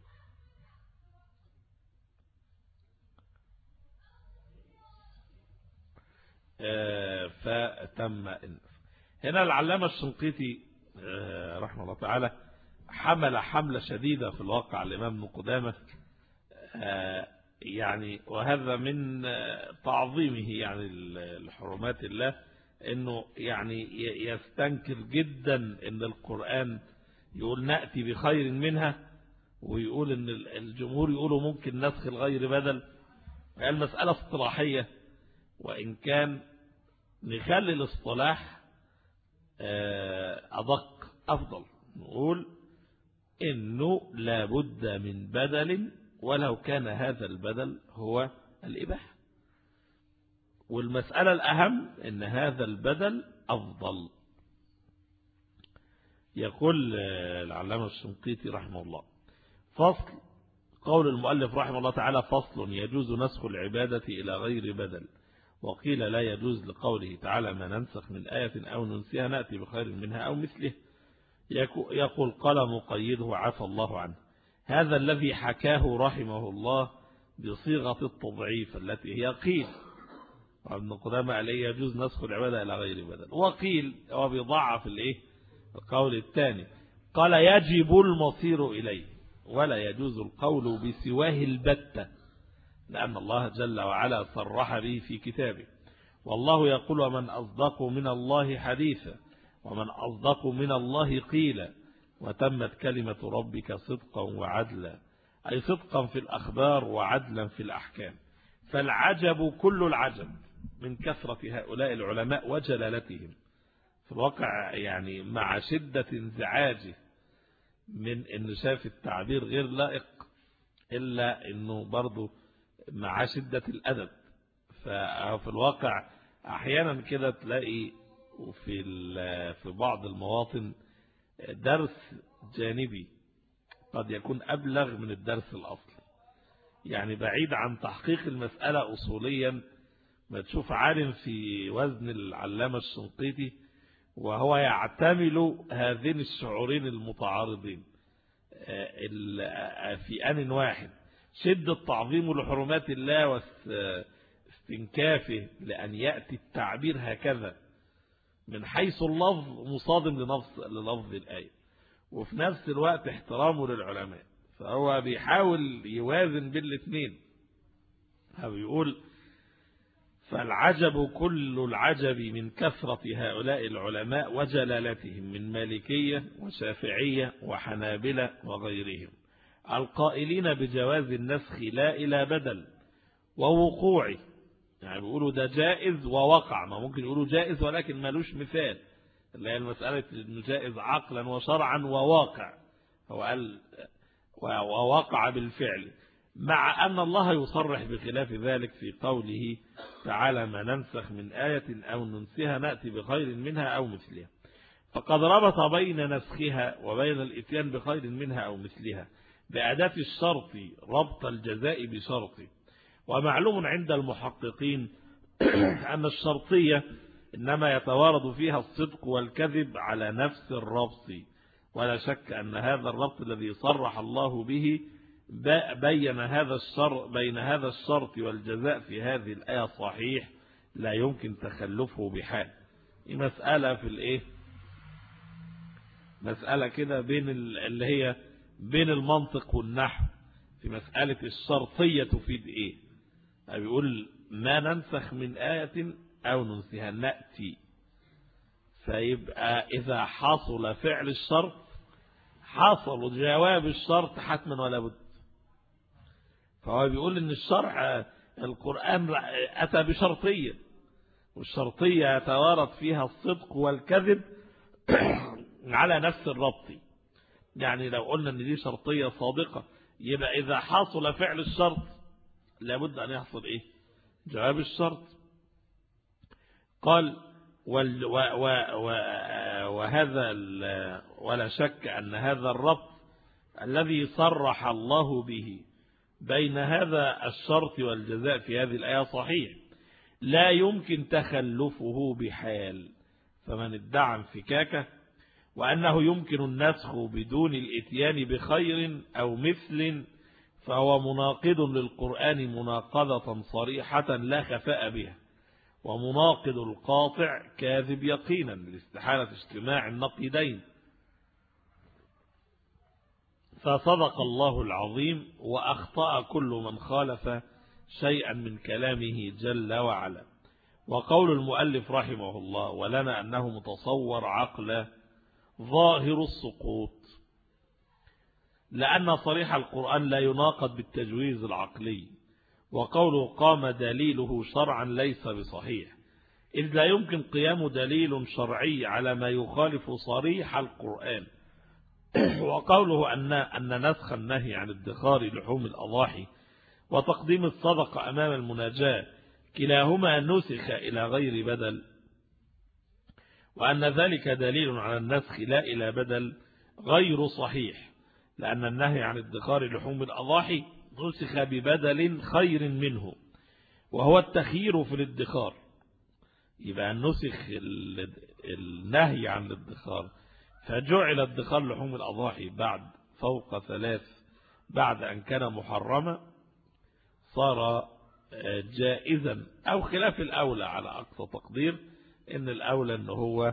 فتم النسخ. هنا العلامة الشنقيطي رحمه الله تعالى حمل حملة شديدة في الواقع الإمام ابن قدامة، يعني وهذا من تعظيمه يعني لحرمات الله، انه يعني يستنكر جدا ان القرآن يقول نأتي بخير منها، ويقول ان الجمهور يقولوا ممكن نسخ الغير بدل. المسألة اصطلاحية، وإن كان نخلي الاصطلاح أدق أفضل، نقول إنه لابد من بدل ولو كان هذا البدل هو الإباحة. والمسألة الأهم إن هذا البدل أفضل. يقول العلامة الشنقيطي رحمه الله: فصل. قول المؤلف رحمه الله تعالى: فصل. يجوز نسخ العبادة إلى غير بدل. وقيل لا يجوز لقوله تعالى: ما ننسخ من آية أو ننسيها نأتي بخير منها أو مثله. يقول: قال مقيده عفى الله عنه. هذا الذي حكاه رحمه الله بصيغة التضعيف التي هي قيل. وابن قدامة عليه يجوز نسخ العبادة إلى غير بدل. وقيل هو بيضعف الايه القول الثاني، قال يجب المصير إليه، ولا يجوز القول بسواه البتة. لأن الله جل وعلا صرح به في كتابه. والله يقول ومن أصدق من الله حديثا ومن أصدق من الله قيلا وتمت كلمة ربك صدقا وعدلا، أي صدقا في الأخبار وعدلا في الأحكام. فالعجب كل العجب من كثرة هؤلاء العلماء وجلالتهم في الواقع، يعني مع شدة انزعاجه من أنه شاف التعبير غير لائق، إلا أنه برضو مع شدة الأدب. ففي الواقع أحيانا كده تلاقي في في بعض المواطن درس جانبي قد يكون أبلغ من الدرس الأصلي، يعني بعيد عن تحقيق المسألة أصوليا. ما تشوف عالم في وزن العلامة الشنقيطي وهو يعتمل هذين الشعورين المتعارضين في آن واحد، شدة تعظيم لحرمات الله واستنكافه لأن يأتي التعبير هكذا من حيث اللفظ مصادم لنفس للفظ الآية، وفي نفس الوقت احترامه للعلماء. فهو بيحاول يوازن بين الاثنين. بيقول فالعجب كل العجب من كثرة هؤلاء العلماء وجلالتهم من مالكية وشافعية وحنابلة وغيرهم القائلين بجواز النسخ لا إلى بدل ووقوعه. يعني بيقولوا ده جائز ووقع، ما ممكن يقولوا جائز ولكن مالوش مثال، اللي هي المسألة انه جائز عقلا وشرعا وواقع، هو قال ووقع بالفعل، مع أن الله يصرح بخلاف ذلك في قوله تعالى ما ننسخ من آية أو ننسها نأتي بخير منها أو مثلها. فقد ربط بين نسخها وبين الإتيان بخير منها أو مثلها بأداة الشرط ربط الجزاء بشرط. ومعلوم عند المحققين أن الشرطية إنما يتوارد فيها الصدق والكذب على نفس الربط، ولا شك أن هذا الربط الذي صرح الله به بين هذا الشرط بين هذا الشرط والجزاء في هذه الآية صحيح لا يمكن تخلفه بحال. مسألة في الإيه مسألة كده بين اللي هي بين المنطق والنحو في مسألة الشرطية تفيد إيه. بيقول ما ننسخ من آية أو ننسها نأتي، فيبقى إذا حصل فعل الشرط حصل جواب الشرط حتما ولا بد. فهو بيقول إن الشرع القرآن أتى بشرطية، والشرطية يتوارد فيها الصدق والكذب على نفس الربط. يعني لو قلنا إن دي شرطية صادقة يبقى إذا حصل فعل الشرط لابد أن يحصل إيه؟ جواب الشرط. قال وال و و و وهذا ولا شك أن هذا الربط الذي صرح الله به بين هذا الشرط والجزاء في هذه الآية صحيح لا يمكن تخلفه بحال. فمن ادعى انفكاكه وأنه يمكن النسخ بدون الاتيان بخير أو مثل فهو مناقض للقرآن مناقضة صريحة لا خفاء بها، ومناقض القاطع كاذب يقينا لاستحالة اجتماع النقيضين. فصدق الله العظيم وأخطأ كل من خالف شيئا من كلامه جل وعلا. وقول المؤلف رحمه الله ولنا أنه متصور عقل ظاهر السقوط، لأن صريح القرآن لا يناقض بالتجويز العقلي، وقوله قام دليله شرعا ليس بصحيح، إذ لا يمكن قيام دليل شرعي على ما يخالف صريح القرآن. وقوله أن أن نسخ النهي عن ادخار لحوم الأضاحي وتقديم الصدقة أمام المناجاة كلاهما نسخ إلى غير بدل، وأن ذلك دليل على النسخ لا إلى بدل غير صحيح، لأن النهي عن ادخار لحوم الأضاحي نسخ ببدل خير منه وهو التخيير في الادخار. يبقى نسخ النهي عن الادخار فجعل ادخار لحوم الأضاحي بعد فوق ثلاث بعد أن كان محرما صار جائزا، أو خلاف الأولى على أقصى تقدير إن الأولى أنه هو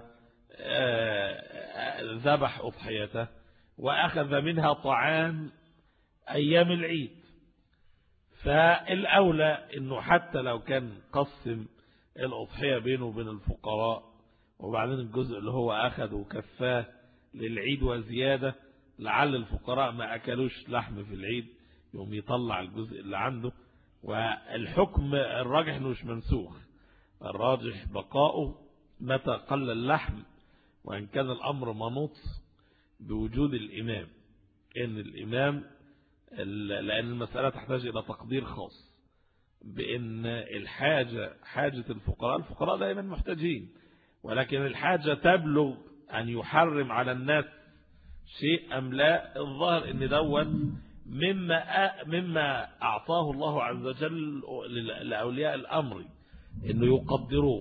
ذبح أضحيته وأخذ منها طعام أيام العيد، فالأولى أنه حتى لو كان قسم الأضحية بينه وبين الفقراء وبعدين الجزء اللي هو أخذ وكفاه للعيد وزيادة لعل الفقراء ما أكلوش لحم في العيد يوم يطلع الجزء اللي عنده. والحكم الراجح أنه مش منسوخ، الراجح بقاؤه متى قل اللحم، وإن كان الأمر منوط بوجود الإمام، إن الإمام لأن المسألة تحتاج إلى تقدير خاص بأن الحاجة حاجة الفقراء الفقراء دائما محتاجين، ولكن الحاجة تبلغ أن يحرم على الناس شيء أم لا. الظاهر أن دون مما مما أعطاه الله عز وجل لأولياء الأمر أنه يقدروه،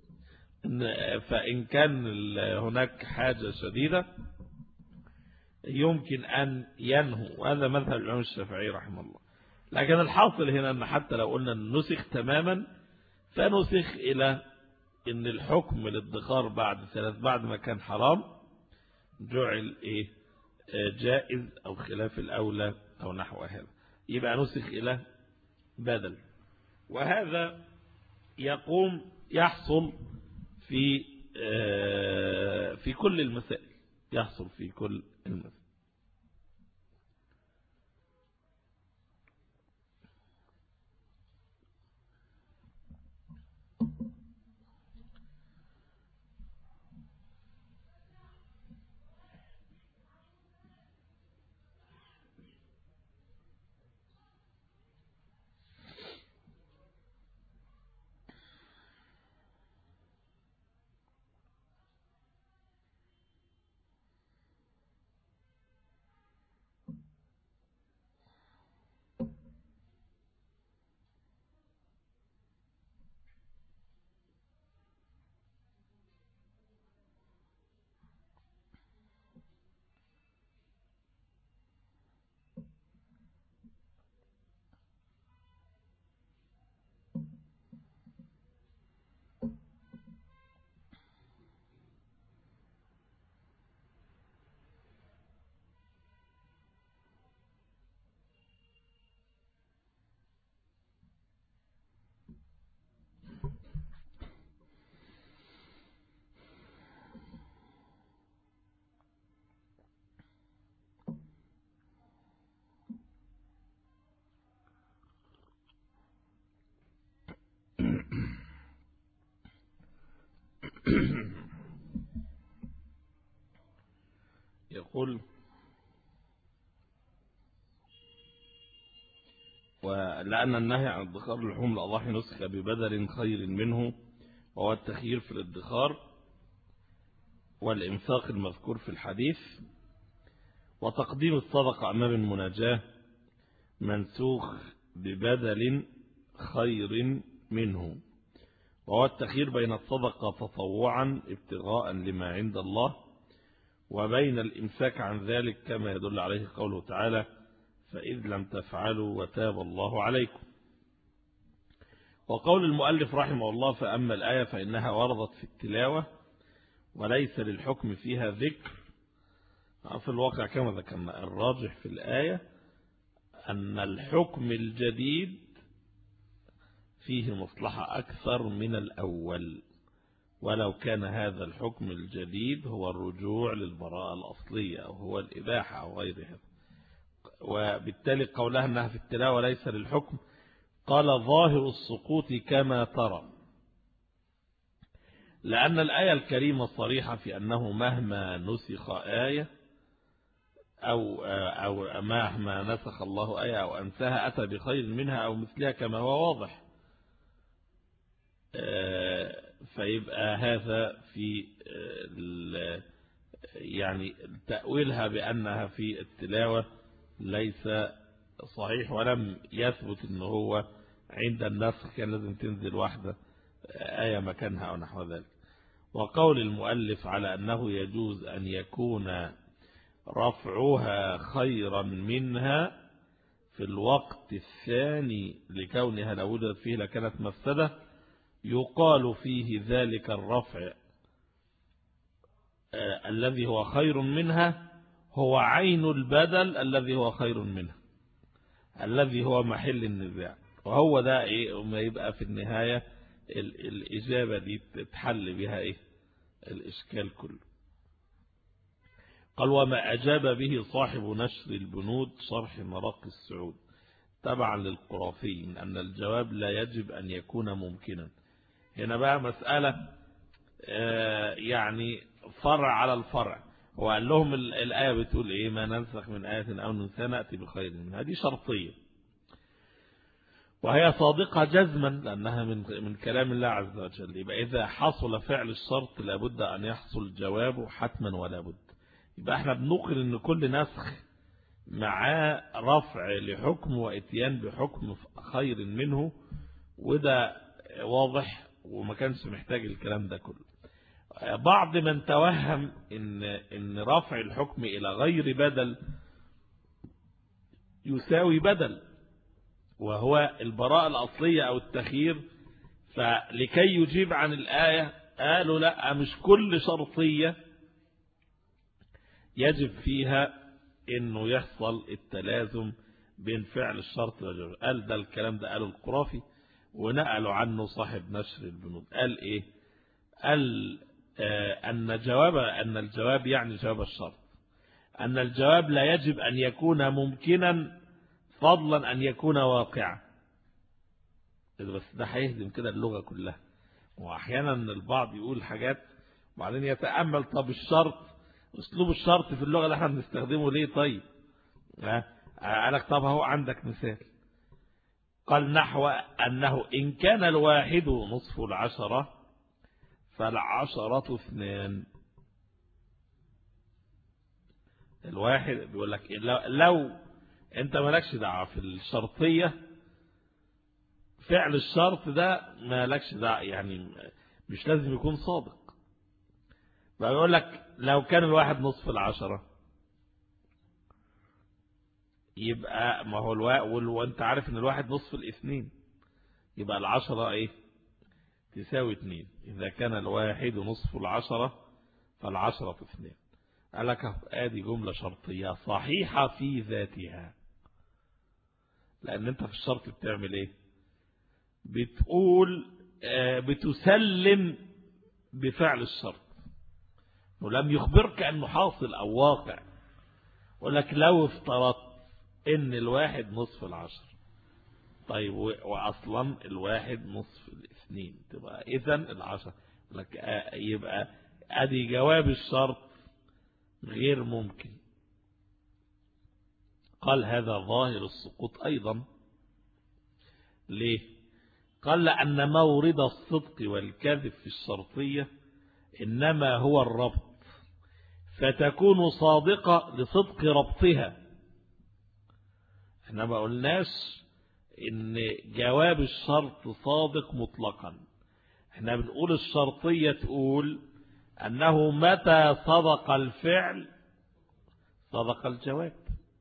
فإن كان هناك حاجة شديدة يمكن أن ينهوا، وهذا مذهب الإمام الشافعي رحمه الله. لكن الحاصل هنا أن حتى لو قلنا نسخ تماما فنسخ إلى أن الحكم للادخار بعد ثلاث بعد ما كان حرام جعل إيه جائز أو خلاف الأولى أو نحو هذا، يبقى نسخ إلى بدل. وهذا يقوم يحصل في في كل المسائل، يحصل في كل المسائل. يقول ولأن النهي عن ادخار لحوم الأضاحي نسخ ببدل خير منه، وهو التخيير في الادخار والإمساك المذكور في الحديث، وتقديم الصدقة أمام المناجاة منسوخ ببدل خير منه، وهو التخيير بين الصدقة تطوعا ابتغاء لما عند الله وبين الإمساك عن ذلك، كما يدل عليه قوله تعالى فإذ لم تفعلوا وتاب الله عليكم. وقول المؤلف رحمه الله فأما الآية فإنها وردت في التلاوة وليس للحكم فيها ذكر. في الواقع كما ذكرنا الراجح في الآية أن الحكم الجديد فيه مصلحة أكثر من الأول، ولو كان هذا الحكم الجديد هو الرجوع للبراءة الأصلية أو هو الإباحة أو غيرها. وبالتالي قولها أنها في التلاوة ليس للحكم، قال ظاهر السقوط كما ترى، لأن الآية الكريمة صريحة في أنه مهما نسخ آية أو, أو مهما نسخ الله آية أو أنساها أتى بخير منها أو مثلها كما هو واضح. فيبقى هذا في يعني تأويلها بأنها في التلاوة ليس صحيح، ولم يثبت أنه هو عند النسخ كان لازم تنزل واحدة آية مكانها أو نحو ذلك. وقول المؤلف على أنه يجوز أن يكون رفعها خيرا منها في الوقت الثاني لكونها لو وجدت فيه لكانت مفسدة، يقال فيه ذلك الرفع آه الذي هو خير منها هو عين البدل الذي هو خير منها، الذي هو محل النزاع، وهو ده ايه ما يبقى في النهاية الإجابة دي تتحل بها ايه الإشكال كله. قال وما أجاب به صاحب نشر البنود شرح مراقي السعود تبعا للقرافي من أن الجواب لا يجب أن يكون ممكنا. هنا بقى مسألة يعني فرع على الفرع. وقال لهم الآية بتقول إيه ما ننسخ من آية أو ننسى نأتي بخير منها، هذه شرطية وهي صادقة جزما لأنها من من كلام الله عز وجل. يبقى إذا حصل فعل الشرط لابد أن يحصل جوابه حتما ولا بد. يبقى احنا بنقل ان كل نسخ معاه رفع لحكم واتيان بحكم خير منه، وده واضح وما كانش محتاج الكلام ده كله. بعض من توهم ان ان رفع الحكم الى غير بدل يساوي بدل، وهو البراءة الأصلية أو التخيير. فلكي يجيب عن الآية قالوا لا، مش كل شرطية يجب فيها انه يحصل التلازم بين فعل الشرط والجواب. قال ده الكلام ده قاله القرافي ونقلوا عنه صاحب نشر البنود. قال ايه؟ قال آه ان جواب ان الجواب يعني جواب الشرط، ان الجواب لا يجب ان يكون ممكنا فضلا ان يكون واقعا. بس ده هيهدم كده اللغة كلها. واحيانا البعض يقول حاجات وبعدين يتأمل، طب الشرط اسلوب الشرط في اللغة اللي احنا بنستخدمه ليه؟ طيب قالك طب هو عندك مثال. قال نحو أنه إن كان الواحد نصف العشرة فالعشرة اثنان. الواحد بيقول لك لو انت مالكش دعوة في الشرطية، فعل الشرط ده مالكش دعوة، يعني مش لازم يكون صادق. بيقول لك لو كان الواحد نصف العشرة يبقى ما هو الواحد، وانت عارف ان الواحد نصف الاثنين، يبقى العشرة ايه تساوي اثنين. اذا كان الواحد نصف العشرة فالعشرة اثنين. قال لك ادي جملة شرطية صحيحة في ذاتها، لان انت في الشرط بتعمل ايه؟ بتقول بتسلم بفعل الشرط ولم يخبرك انه حاصل او واقع. يقول لك لو افترضت ان الواحد نصف العشر، طيب واصلا الواحد نصف الاثنين، تبقى اذا العشر. لك يبقى ادي جواب الشرط غير ممكن. قال هذا ظاهر السقوط ايضا. ليه؟ قال لان مورد الصدق والكذب في الشرطية انما هو الربط، فتكون صادقة لصدق ربطها. احنا ما قلناش ان جواب الشرط صادق مطلقا، احنا بنقول الشرطية تقول انه متى صدق الفعل صدق الجواب،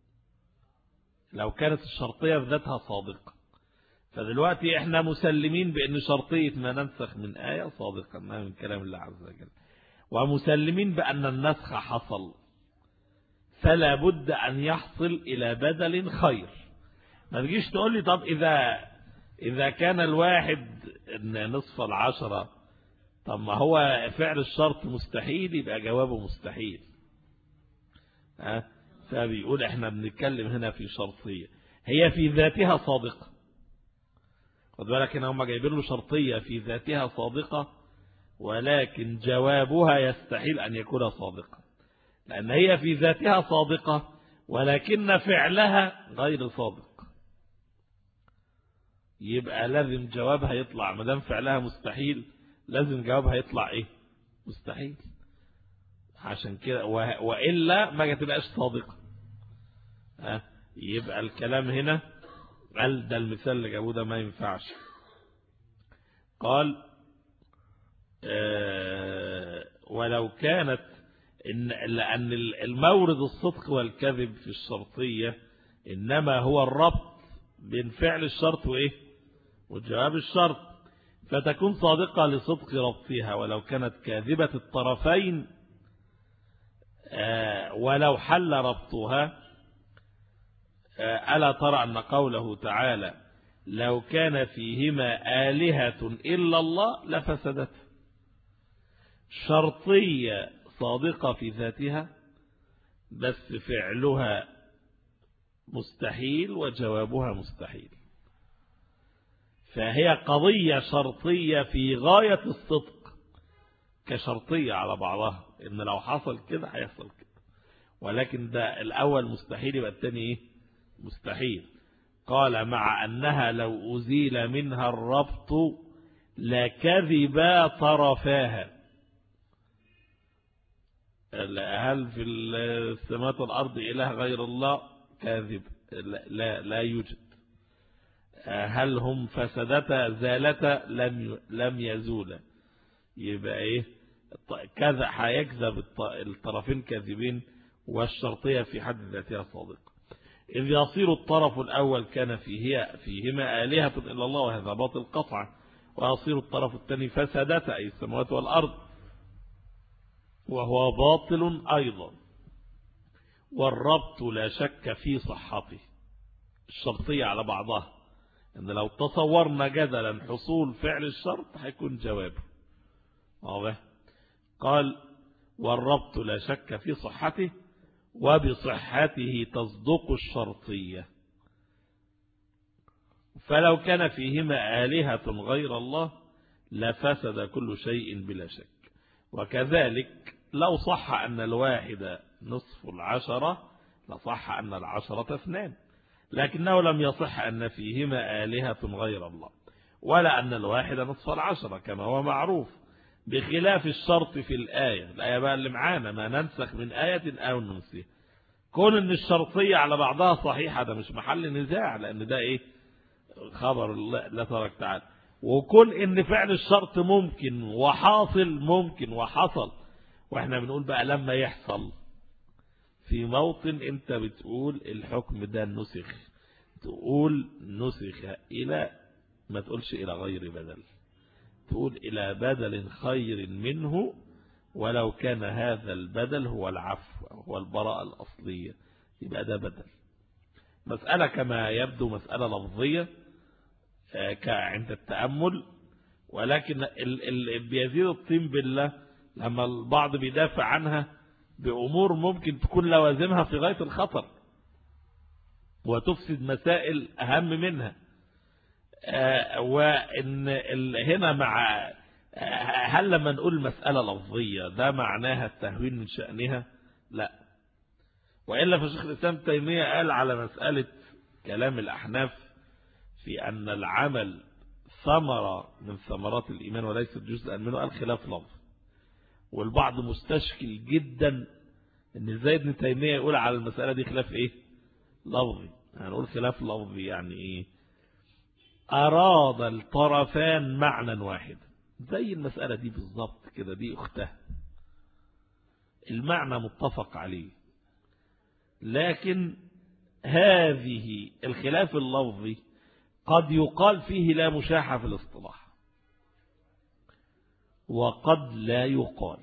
لو كانت الشرطية بذاتها صادقة. فدلوقتي احنا مسلمين بان شرطية ما ننسخ من آية صادقة من كلام الله عز وجل، ومسلمين بأن النسخ حصل، فلا بد أن يحصل إلى بدل خير. ما تجيش تقول لي طب إذا إذا كان الواحد نصف العشرة، طب ما هو فعل الشرط مستحيل يبقى جوابه مستحيل. ها؟ فبيقول احنا بنتكلم هنا في شرطية هي في ذاتها صادقة. خد بالك هنا هم جايبين له شرطية في ذاتها صادقة، ولكن جوابها يستحيل أن يكون صادقا، لأن هي في ذاتها صادقة ولكن فعلها غير صادق. يبقى لازم جوابها يطلع، ما دام فعلها مستحيل لازم جوابها يطلع ايه؟ مستحيل. عشان كده وإلا ما تبقاش صادقة. ها؟ يبقى الكلام هنا قال ده المثال اللي جابوه ده ما ينفعش. قال أه ولو كانت إن لأن المورد الصدق والكذب في الشرطية إنما هو الربط بين فعل الشرط وإيه وجواب الشرط، فتكون صادقة لصدق ربطها ولو كانت كاذبة الطرفين. أه ولو حل ربطها ألا ترى أن قوله تعالى لو كان فيهما آلهة إلا الله لفسدت، شرطية صادقة في ذاتها بس فعلها مستحيل وجوابها مستحيل، فهي قضية شرطية في غاية الصدق كشرطية على بعضها، إن لو حصل كده هيحصل كده، ولكن ده الأول مستحيل يبقى الثاني إيه؟ مستحيل. قال مع أنها لو أزيل منها الربط لكذبا طرفاها. هل في السماوات والأرض إله غير الله؟ كاذب، لا, لا يوجد. هل هم فسدتا زالتا؟ لم لم يزولا. يبقى ايه؟ كذا هيكذب الطرفين كاذبين، والشرطية في حد ذاتها صادقة. إذ يصير الطرف الأول كان فيه فيهما آلهة إلا الله وهذا باطل قطعا، ويصير الطرف الثاني فسدتا أي السماوات والأرض وهو باطل أيضا. والربط لا شك في صحته، الشرطية على بعضها، إن لو تصورنا جدلا حصول فعل الشرط هيكون جوابه واضح. قال والربط لا شك في صحته وبصحته تصدق الشرطية، فلو كان فيهما آلهة غير الله لفسد كل شيء بلا شك. وكذلك لو صح أن الواحد نصف العشرة لصح أن العشرة اثنان، لكنه لم يصح أن فيهما آلهة غير الله، ولا أن الواحد نصف العشرة كما هو معروف، بخلاف الشرط في الآية. الآية بقى اللي معانا ما ننسخ من آية أو ننسيها. كون أن الشرطية على بعضها صحيحة ده مش محل نزاع، لأن ده إيه؟ خبر الله تبارك وتعالى. وكون أن فعل الشرط ممكن وحاصل ممكن وحصل، وإحنا بنقول بقى لما يحصل في موطن أنت بتقول الحكم ده نسخ، تقول نسخ إلى، ما تقولش إلى غير بدل، تقول إلى بدل خير منه، ولو كان هذا البدل هو العفو أو هو البراءة الأصلية يبقى ده بدل. مسألة كما يبدو مسألة لفظية عند التأمل، ولكن بيزيد الطين بالله لما البعض بيدافع عنها بأمور ممكن تكون لوازمها في غاية الخطر وتفسد مسائل أهم منها. وإن هنا مع هل لما نقول مسألة لفظية ده معناها التهوين من شأنها؟ لا. وإلا فشيخ الإسلام تيمية قال على مسألة كلام الأحناف في أن العمل ثمرة من ثمرات الإيمان وليس جزءا منه، قال خلاف لفظ. والبعض مستشكل جدا ان ازاي ابن تيمية يقول على المسألة دي خلاف ايه؟ لفظي. هنقول خلاف لفظي يعني ايه؟ اراد الطرفان معنى واحد، زي المسألة دي بالظبط كده، دي اختها، المعنى متفق عليه، لكن هذه الخلاف اللفظي قد يقال فيه لا مشاحة في الاصطلاح وقد لا يقال.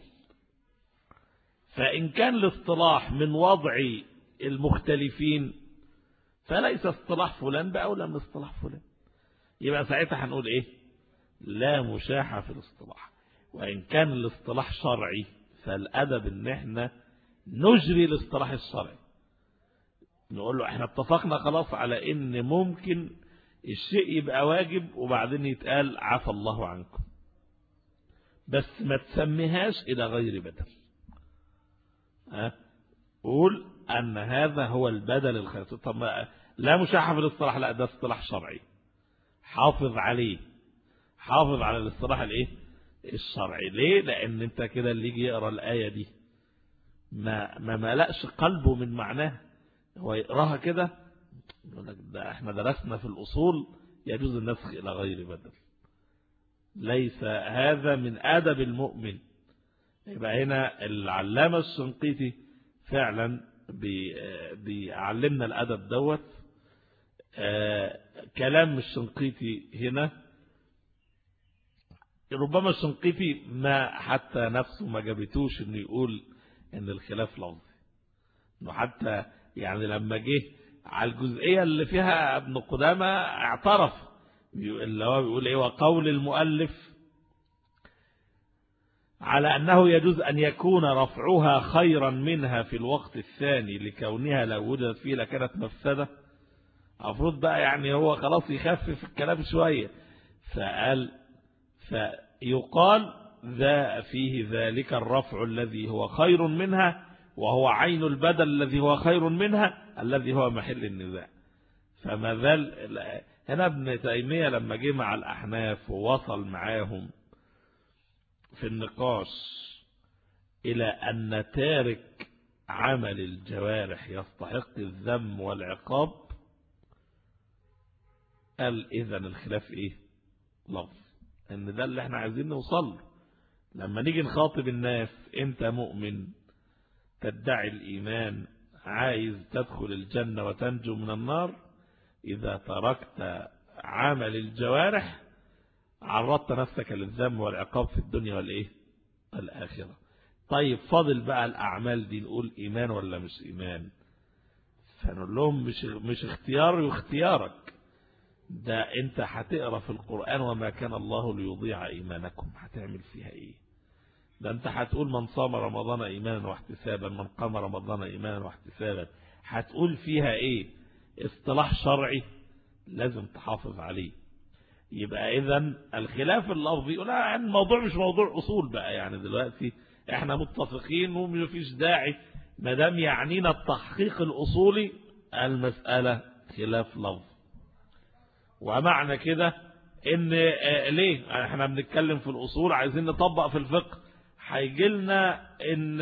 فإن كان الاصطلاح من وضع المختلفين فليس اصطلاح فلان بأولى من اصطلاح فلان، يبقى ساعتها هنقول ايه؟ لا مشاحة في الاصطلاح. وإن كان الاصطلاح شرعي فالأدب ان احنا نجري الاصطلاح الشرعي، نقول له احنا اتفقنا خلاص على ان ممكن الشيء يبقى واجب وبعدين يتقال عفى الله عنكم، بس ما تسميهاش إلى غير بدل. أه؟ قول أن هذا هو البدل الخير. طب لا مشاحة في الاصطلاح، لا ده اصطلاح شرعي، حافظ عليه، حافظ على الاصطلاح الايه؟ الشرعي. ليه؟ لأن انت كده اللي يجي يقرأ الآية دي ما ما ملأش قلبه من معناها، هو يقراها كده يقول لك ده احنا درسنا في الأصول يجوز النسخ إلى غير بدل. ليس هذا من أدب المؤمن. يبقى هنا العلامة الشنقيطي فعلا بيعلمنا الأدب دوت. كلام الشنقيطي هنا ربما الشنقيطي ما حتى نفسه ما جابتوش انه يقول ان الخلاف لفظي، انه حتى يعني لما جه على الجزئية اللي فيها ابن قدامة اعترف، اللي هو بيقول ايه: وقول المؤلف على أنه يجوز أن يكون رفعها خيرا منها في الوقت الثاني لكونها لو وجدت فيه لكانت مفسدة. المفروض بقى يعني هو خلاص يخفف الكلام شوية، فقال فيقال ذا فيه ذلك الرفع الذي هو خير منها، وهو عين البدل الذي هو خير منها الذي هو محل النزاع. فما زال هنا ابن تيمية لما جه مع الأحناف ووصل معاهم في النقاش إلى أن تارك عمل الجوارح يستحق الذم والعقاب، قال إذن الخلاف إيه؟ لفظ. إن ده اللي احنا عايزين نوصل لما نيجي نخاطب الناس: أنت مؤمن تدعي الإيمان عايز تدخل الجنة وتنجو من النار، إذا تركت عمل الجوارح عرضت نفسك للذم والعقاب في الدنيا والإيه؟ الآخرة. طيب فاضل بقى الأعمال دي، نقول إيمان ولا مش إيمان؟ فنقول لهم مش, مش اختياري واختيارك، ده أنت هتقرأ في القرآن: وما كان الله ليضيع إيمانكم. هتعمل فيها إيه؟ ده أنت هتقول: من صام رمضان إيمانا واحتسابا، من قام رمضان إيمانا واحتسابا. هتقول فيها إيه؟ اصطلاح شرعي لازم تحافظ عليه. يبقى إذن الخلاف اللفظي، لا الموضوع مش موضوع أصول بقى، يعني دلوقتي احنا متفقين ومفيش داعي ما دام يعنينا التحقيق الأصولي، المسألة خلاف لفظ. ومعنى كده ان ليه احنا بنتكلم في الأصول عايزين نطبق في الفقه، هيجي لنا ان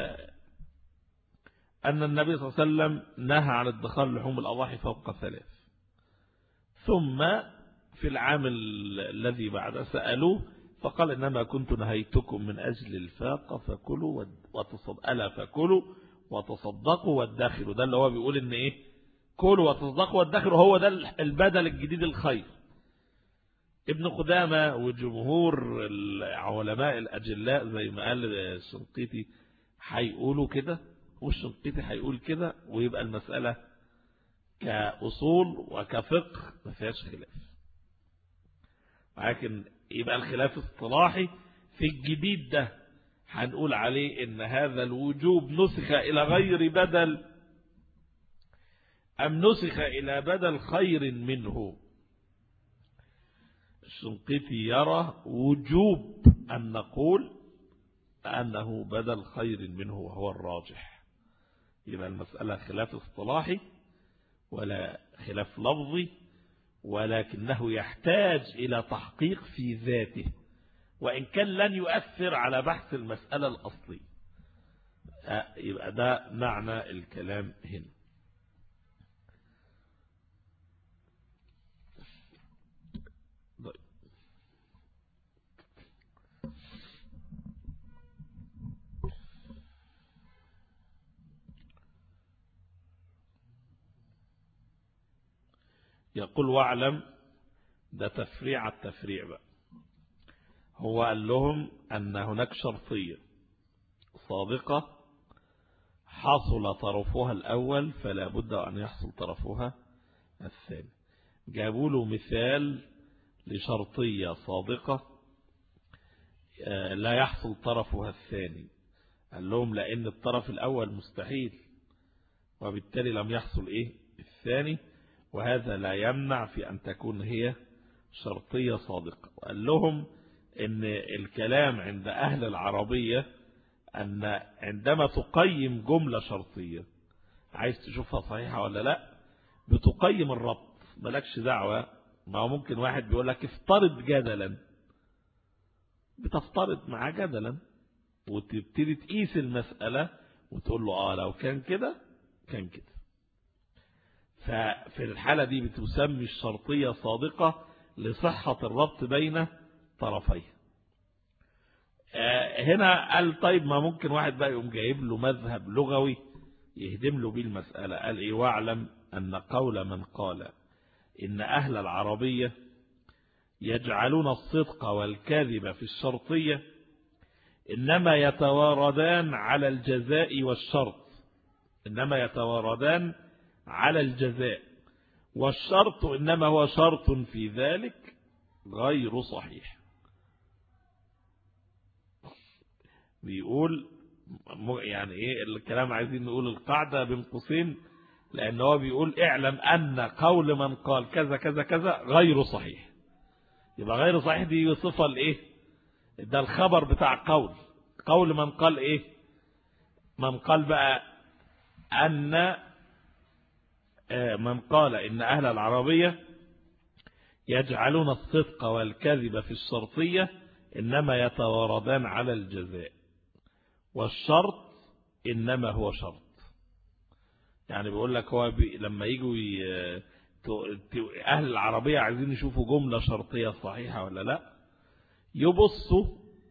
ان النبي صلى الله عليه وسلم نهى عن ادخار لحوم الأضاحي فوق ثلاث، ثم في العام الذي بعد سألوه فقال: إنما كنت نهيتكم من أجل الفاقة فكلوا وتصدقوا، ألا فكلوا وتصدقوا وادخروا. ده اللي هو بيقول إن إيه؟ كلوا وتصدقوا وادخروا، هو ده البدل الجديد الخير. ابن قدامة وجمهور العلماء الأجلاء زي ما قال الشنقيطي هيقولوا كده، والشنقيطي هيقول كده، ويبقى المسألة كأصول وكفقه ما فيهاش خلاف. لكن يبقى الخلاف اصطلاحي في الجديد ده، هنقول عليه ان هذا الوجوب نسخ الى غير بدل ام نسخ الى بدل خير منه. الشنقيطي يرى وجوب ان نقول انه بدل خير منه وهو الراجح. يبقى المسألة خلاف اصطلاحي ولا خلاف لفظي، ولكنه يحتاج إلى تحقيق في ذاته، وإن كان لن يؤثر على بحث المسألة الأصلية. يبقى ده معنى الكلام هنا. يقول: واعلم، ده تفريع التفريع بقى. هو قال لهم أن هناك شرطية صادقة حصل طرفها الأول فلا بد أن يحصل طرفها الثاني. جابوا له مثال لشرطية صادقة لا يحصل طرفها الثاني، قال لهم لأن الطرف الأول مستحيل، وبالتالي لم يحصل إيه الثاني، وهذا لا يمنع في أن تكون هي شرطية صادقة. وقال لهم إن الكلام عند أهل العربية أن عندما تقيم جملة شرطية عايز تشوفها صحيحة ولا لا، بتقيم الربط، مالكش دعوة. ما هو ممكن واحد بيقول لك افترض جدلا، بتفترض معاه جدلا وتبتدي تقيس المسألة وتقول له آه لو كان كده كان كده. ففي الحالة دي بتسمي الشرطية صادقة لصحة الربط بين طرفيه. هنا قال طيب ما ممكن واحد بقى يقوم جايب له مذهب لغوي يهدم له بيه المسألة. قال ايه؟ واعلم أن قول من قال إن أهل العربية يجعلون الصدق والكذب في الشرطية إنما يتواردان على الجزاء والشرط، إنما يتواردان على الجزاء، والشرط إنما هو شرط في ذلك غير صحيح. بيقول يعني ايه الكلام، عايزين نقول القاعدة بين قوسين، لأن هو بيقول اعلم أن قول من قال كذا كذا كذا غير صحيح. يبقى غير صحيح دي صفة الايه؟ ده الخبر بتاع قول قول من قال ايه؟ من قال بقى أن من قال إن أهل العربية يجعلون الصدق والكذب في الشرطية إنما يتواردان على الجزاء، والشرط إنما هو شرط. يعني بيقول لك هو بي لما يجوا أهل العربية عايزين يشوفوا جملة شرطية صحيحة ولا لا، يبصوا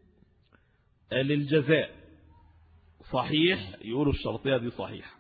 للجزاء صحيح يقولوا الشرطية دي صحيحة،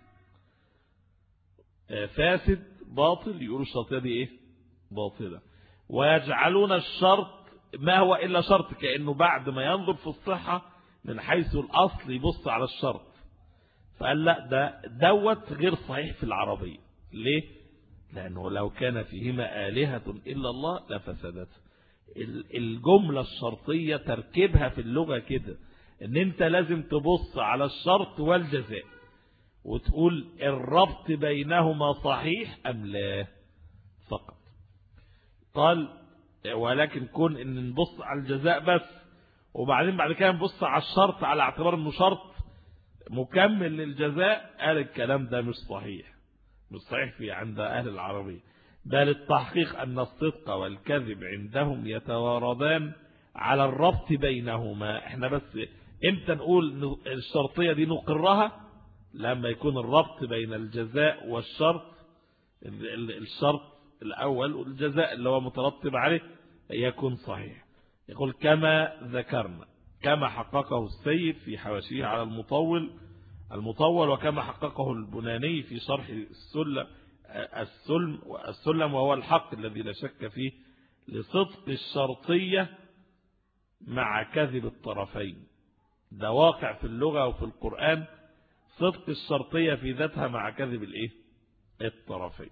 فاسد باطل يقولوا الشرطية دي ايه؟ باطلة. ويجعلون الشرط ما هو إلا شرط، كأنه بعد ما ينظر في الصحة من حيث الأصل يبص على الشرط، فقال لا ده دوت غير صحيح في العربية. ليه؟ لأنه لو كان فيهما آلهة إلا الله لفسدت. الجملة الشرطية تركيبها في اللغة كده، ان انت لازم تبص على الشرط والجزاء وتقول الربط بينهما صحيح أم لا فقط. قال ولكن كون ان نبص على الجزاء بس وبعدين بعد كده نبص على الشرط على اعتبار انه شرط مكمل للجزاء، قال الكلام ده مش صحيح، مش صحيح في عند أهل العربية، بل التحقيق أن الصدق والكذب عندهم يتواردان على الربط بينهما. احنا بس امتى نقول الشرطية دي نقرها؟ لما يكون الربط بين الجزاء والشرط، الشرط الأول والجزاء اللي هو مترتب عليه يكون صحيح. يقول كما ذكرنا، كما حققه السيد في حواشيه على المطول المطول وكما حققه البناني في شرح السلم السلم والسلم وهو الحق الذي لا شك فيه لصدق الشرطية مع كذب الطرفين. ده واقع في اللغة وفي القرآن، صدق الشرطية في ذاتها مع كذب الايه؟ الطرفين.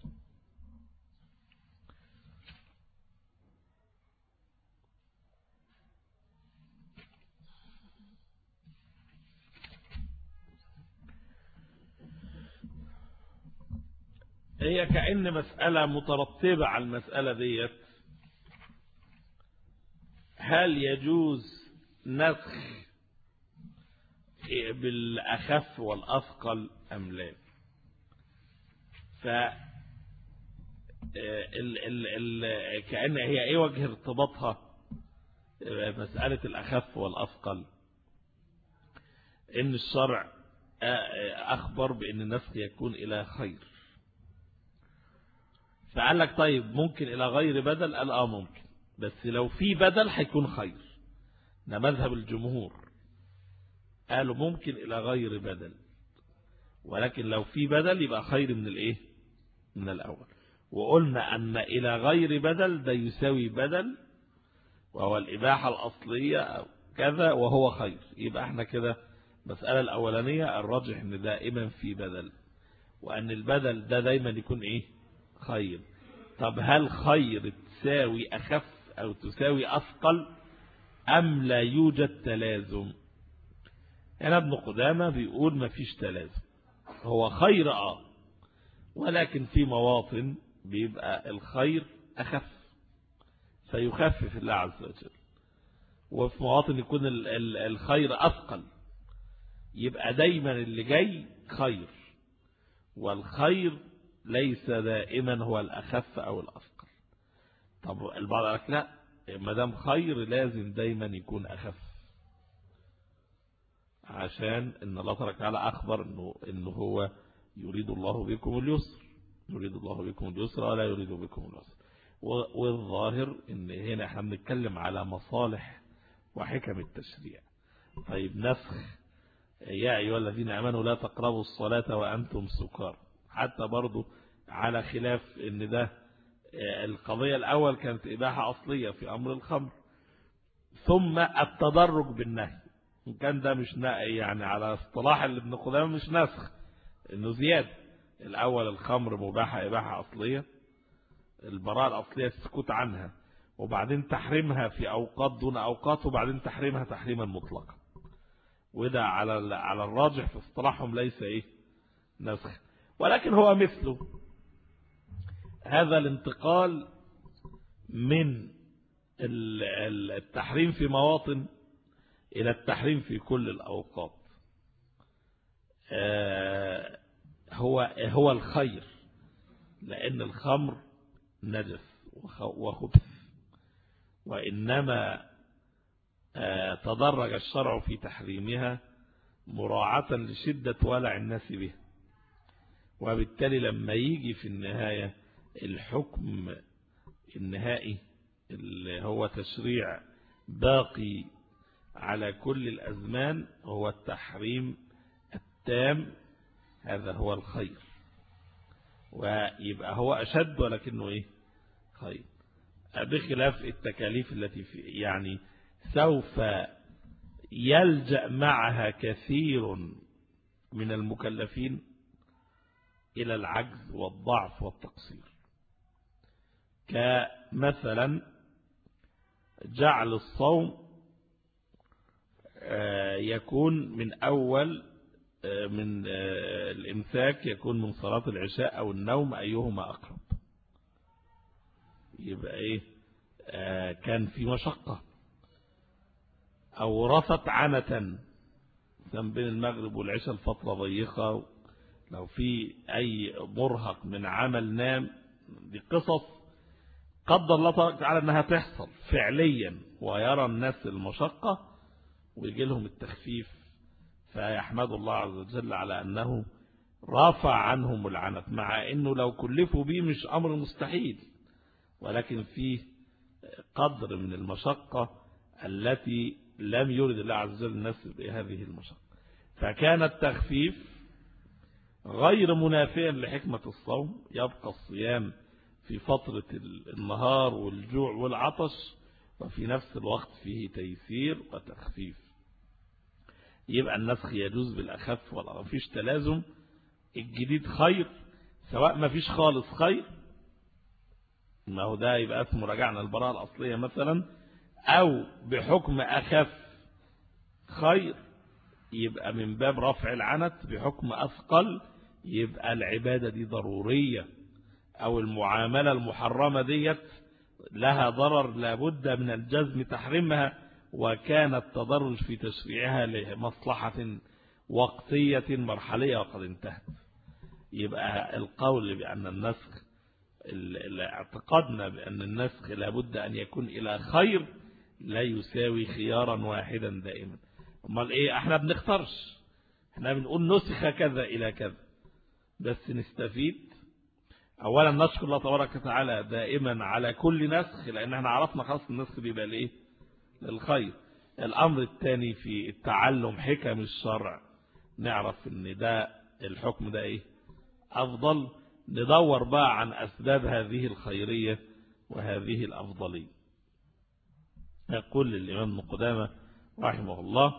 هي كأن مسألة مترتبة على المسألة ديت، هل يجوز نسخ بالأخف والأثقل أم لا؟ ف ال ال ال كأن هي ايه وجه ارتباطها مسألة الأخف والأثقل؟ إن الشرع أخبر بأن النسخ يكون إلى خير، فقال لك طيب ممكن إلى غير بدل؟ قال آه ممكن، بس لو في بدل هيكون خير. ده مذهب الجمهور، قالوا ممكن إلى غير بدل، ولكن لو في بدل يبقى خير من الإيه؟ من الأول. وقلنا أن إلى غير بدل ده يساوي بدل وهو الإباحة الأصلية أو كذا وهو خير. يبقى احنا كده مسألة الأولانية الراجح أن دائما في بدل، وأن البدل ده دايما يكون إيه؟ خير. طب هل خير تساوي أخف أو تساوي أثقل أم لا يوجد تلازم؟ هنا ابن قدامة بيقول ما فيش تلازم، هو خير آه ولكن في مواطن بيبقى الخير أخف فيخفف الله عز وجل، وفي مواطن يكون الخير أثقل، يبقى دايما اللي جاي خير، والخير ليس دائما هو الأخف أو الأثقل. طب البعض قال لك لا، ما دام خير لازم دايما يكون أخف، عشان ان الله تبارك وتعالى أخبر إنه, إنه هو يريد الله بكم اليسر، يريد الله بكم اليسر ولا يريد بكم العسر. والظاهر إن هنا احنا بنتكلم على مصالح وحكم التشريع. طيب نسخ يا أيها الذين آمنوا لا تقربوا الصلاة وأنتم سكارى، حتى برضو على خلاف ان ده القضية الأول كانت إباحة أصلية في أمر الخمر، ثم التدرج بالنهي، كان ده مش يعني على اصطلاح ابن قدامة مش نسخ، انه زيادة، الأول الخمر مباحة إباحة أصلية، البراءة الأصلية السكوت عنها، وبعدين تحريمها في أوقات دون أوقات، وبعدين تحريمها تحريما مطلقا. وده على على الراجح في اصطلاحهم ليس إيه نسخ، ولكن هو مثله هذا الانتقال من التحريم في مواطن إلى التحريم في كل الأوقات. هو هو الخير، لأن الخمر نجس وخبث، وإنما تدرج الشرع في تحريمها مراعاة لشدة ولع الناس به، وبالتالي لما يجي في النهاية الحكم النهائي اللي هو تشريع باقي على كل الأزمان هو التحريم التام، هذا هو الخير، ويبقى هو أشد ولكنه إيه خير، بخلاف التكاليف التي في يعني سوف يلجأ معها كثير من المكلفين إلى العجز والضعف والتقصير، كمثلا جعل الصوم يكون من أول من الإمساك يكون من صلاة العشاء أو النوم أيهما أقرب. يبقى إيه كان في مشقة، أو رفت عنة بين المغرب والعشاء الفترة ضيقة، لو في أي مرهق من عمل نام، دي قصص قدر الله تعالى أنها تحصل فعليا، ويرى الناس المشقة ويجي لهم التخفيف، فيحمد الله عز وجل على أنه رافع عنهم العنة، مع أنه لو كلفوا به مش أمر مستحيل، ولكن فيه قدر من المشقة التي لم يرد الله عز وجل الناس بهذه المشقة، فكان التخفيف غير منافيا لحكمة الصوم. يبقى الصيام في فترة النهار والجوع والعطش، وفي نفس الوقت فيه تيسير وتخفيف، يبقى النسخ يجوز بالأخف ولا فيش تلازم. الجديد خير، سواء ما فيش خالص خير، ما هو ده يبقى اسمه رجعنا البراءة الأصلية مثلا، أو بحكم أخف خير يبقى من باب رفع العنت، بحكم أثقل يبقى العبادة دي ضرورية، أو المعاملة المحرمة ديت لها ضرر لابد من الجزم تحريمها، وكان التدرج في تشريعها لمصلحة وقتية مرحلية وقد انتهت. يبقى القول بأن النسخ، اعتقدنا بأن النسخ لابد أن يكون إلى خير لا يساوي خيارا واحدا دائما. امال ايه؟ احنا بنختارش، احنا بنقول نسخ كذا إلى كذا، بس نستفيد. أولا نشكر الله تبارك وتعالى دائما على كل نسخ، لأن احنا عرفنا خاص النسخ بيبقى لإيه؟ للخير. الأمر الثاني في التعلم حكم الشرع، نعرف ان ده الحكم ده ايه أفضل، ندور بقى عن أسباب هذه الخيرية وهذه الأفضلية. يقول الإمام ابن قدامة رحمه الله: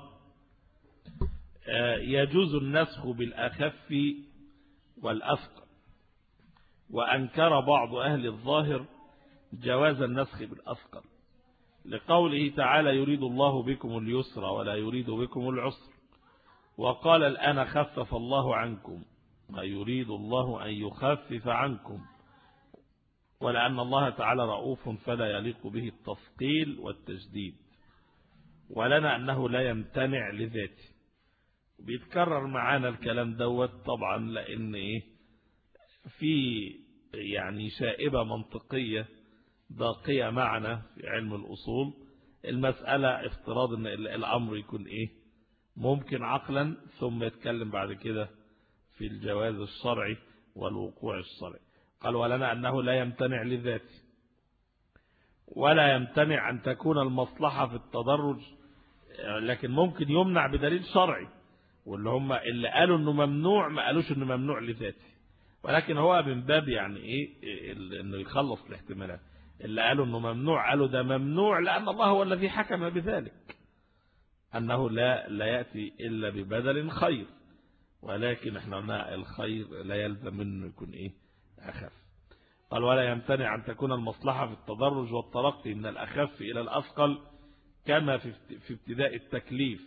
يجوز النسخ بالأخف والأثقل، وأنكر بعض أهل الظاهر جواز النسخ بالأثقل، لقوله تعالى: يريد الله بكم اليسر ولا يريد بكم العسر، وقال: الآن خفف الله عنكم، ما يريد الله أن يخفف عنكم، ولأن الله تعالى رؤوف فلا يليق به التثقيل والتجديد، ولنا أنه لا يمتنع لذاته. بيتكرر معانا الكلام دوت طبعا، لأن إيه في يعني شائبة منطقية باقية معنا في علم الأصول. المسألة افتراض أن الأمر يكون إيه ممكن عقلا، ثم يتكلم بعد كده في الجواز الشرعي والوقوع الشرعي. قال: ولنا أنه لا يمتنع لذاته، ولا يمتنع أن تكون المصلحة في التدرج، لكن ممكن يمنع بدليل شرعي، واللي هم اللي قالوا أنه ممنوع ما قالوش أنه ممنوع لذاته، ولكن هو من باب يعني إيه أنه يخلص الاحتمالات. اللي قالوا أنه ممنوع قالوا ده ممنوع لأن الله هو الذي حكم بذلك، أنه لا لا يأتي إلا ببدل خير، ولكن احنا قلنا الخير لا يلزم منه يكون ايه أخف. قال ولا يمتنع أن تكون المصلحة في التدرج والترقي من الأخف إلى الأثقل كما في ابتداء التكليف.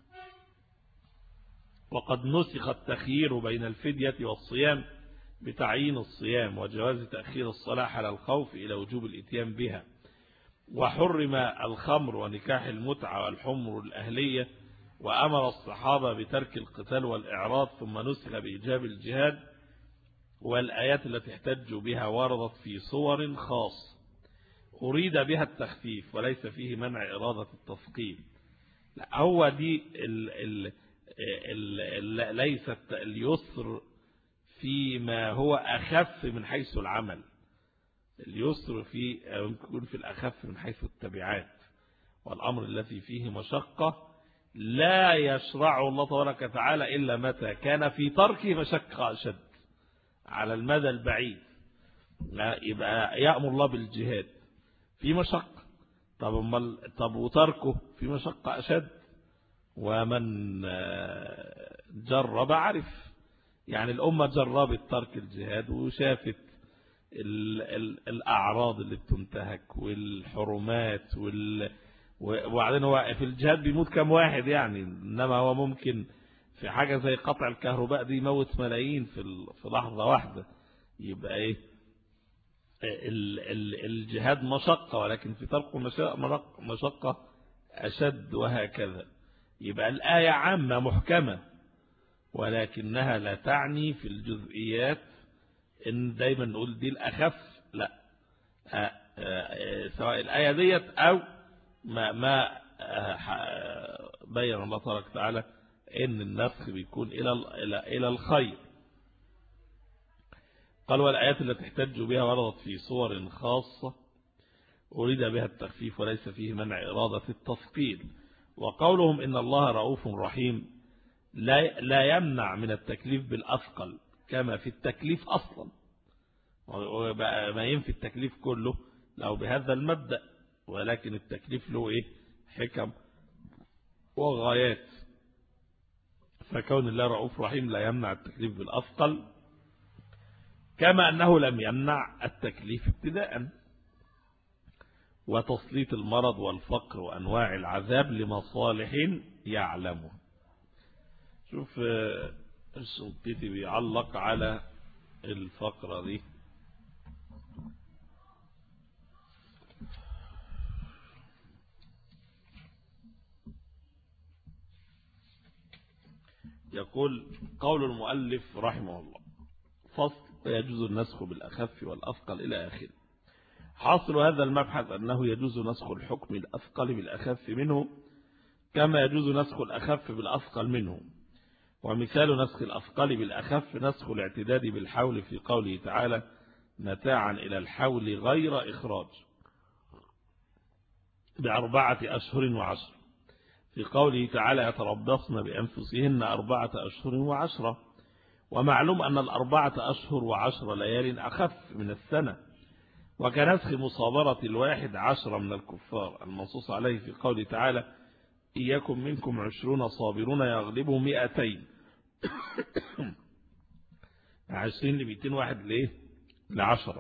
وقد نسخ التخيير بين الفدية والصيام بتعيين الصيام وجواز تأخير الصلاة على الخوف إلى وجوب الإتيان بها. وحرم الخمر ونكاح المتعة والحمر الأهلية، وأمر الصحابة بترك القتال والإعراض، ثم نسخ بإيجاب الجهاد. والآيات التي احتجوا بها وردت في صور خاص أريد بها التخفيف وليس فيه منع إرادة التثقيل. لا هو دي ال ال ال ال ليست اليسر فيما هو أخف من حيث العمل، اليسر في يكون في الأخف من حيث التبعات، والأمر الذي فيه مشقة لا يشرعه الله تبارك وتعالى إلا متى كان في تركه مشقة أشد على المدى البعيد. يبقى يأمر الله بالجهاد في مشقة، طب طب وتركه في مشقة أشد، ومن جرب عرف. يعني الأمة جربت ترك الجهاد وشافت ال ال الأعراض اللي بتنتهك والحرمات وال وبعدين هو في الجهاد بيموت كم واحد يعني، إنما هو ممكن في حاجة زي قطع الكهرباء دي يموت ملايين في في لحظة واحدة. يبقى ايه ال ال الجهاد مشقة، ولكن في تركه مشقة أشد، وهكذا. يبقى الآية عامة محكمة، ولكنها لا تعني في الجزئيات إن دايما نقول دي الأخف، لا. آآ آآ سواء الآية ديت أو ما, ما بين الله تبارك وتعالى إن النسخ بيكون إلى إلى إلى الخير. قال والآيات التي احتجوا بها وردت في صور خاصة أريد بها التخفيف وليس فيه منع إرادة التثقيل. وقولهم إن الله رؤوف رحيم لا لا يمنع من التكليف بالأثقل كما في التكليف أصلا، ما ينفي التكليف كله لو بهذا المبدأ، ولكن التكليف له إيه حكم وغايات. فكون الله رؤوف رحيم لا يمنع التكليف بالأثقل، كما أنه لم يمنع التكليف ابتداء وتسليط المرض والفقر وأنواع العذاب لمصالح يعلمه. شوف الشنقيطي بيعلق على الفقرة دي، يقول قول المؤلف رحمه الله فصل يجوز النسخ بالأخف والأثقل إلى آخره. حاصل هذا المبحث أنه يجوز نسخ الحكم الأثقل بالأخف منه كما يجوز نسخ الأخف بالأثقل منه. ومثال نسخ الأثقل بالأخف نسخ الاعتداد بالحول في قوله تعالى متاعا إلى الحول غير إخراج بأربعة أشهر وعشر، في قوله تعالى يتربصن بأنفسهن أربعة أشهر وعشرة. ومعلوم أن الأربعة أشهر وعشر ليال أخف من السنة. وكنسخ مصابرة الواحد عشرة من الكفار المنصوص عليه في قوله تعالى إياكم منكم عشرون صابرون يغلبوا مئتين عشرين لمئتين واحد ليه لعشرة.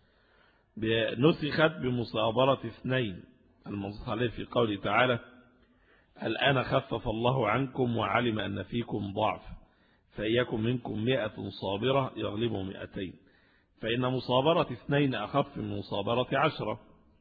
نسخت بمصابرة اثنين المنصوص عليه في قوله تعالى الآن خفف الله عنكم وعلم أن فيكم ضعف فإياكم منكم مئة صابرة يغلبوا مئتين، فإن مصابرة اثنين أخف من مصابرة عشرة.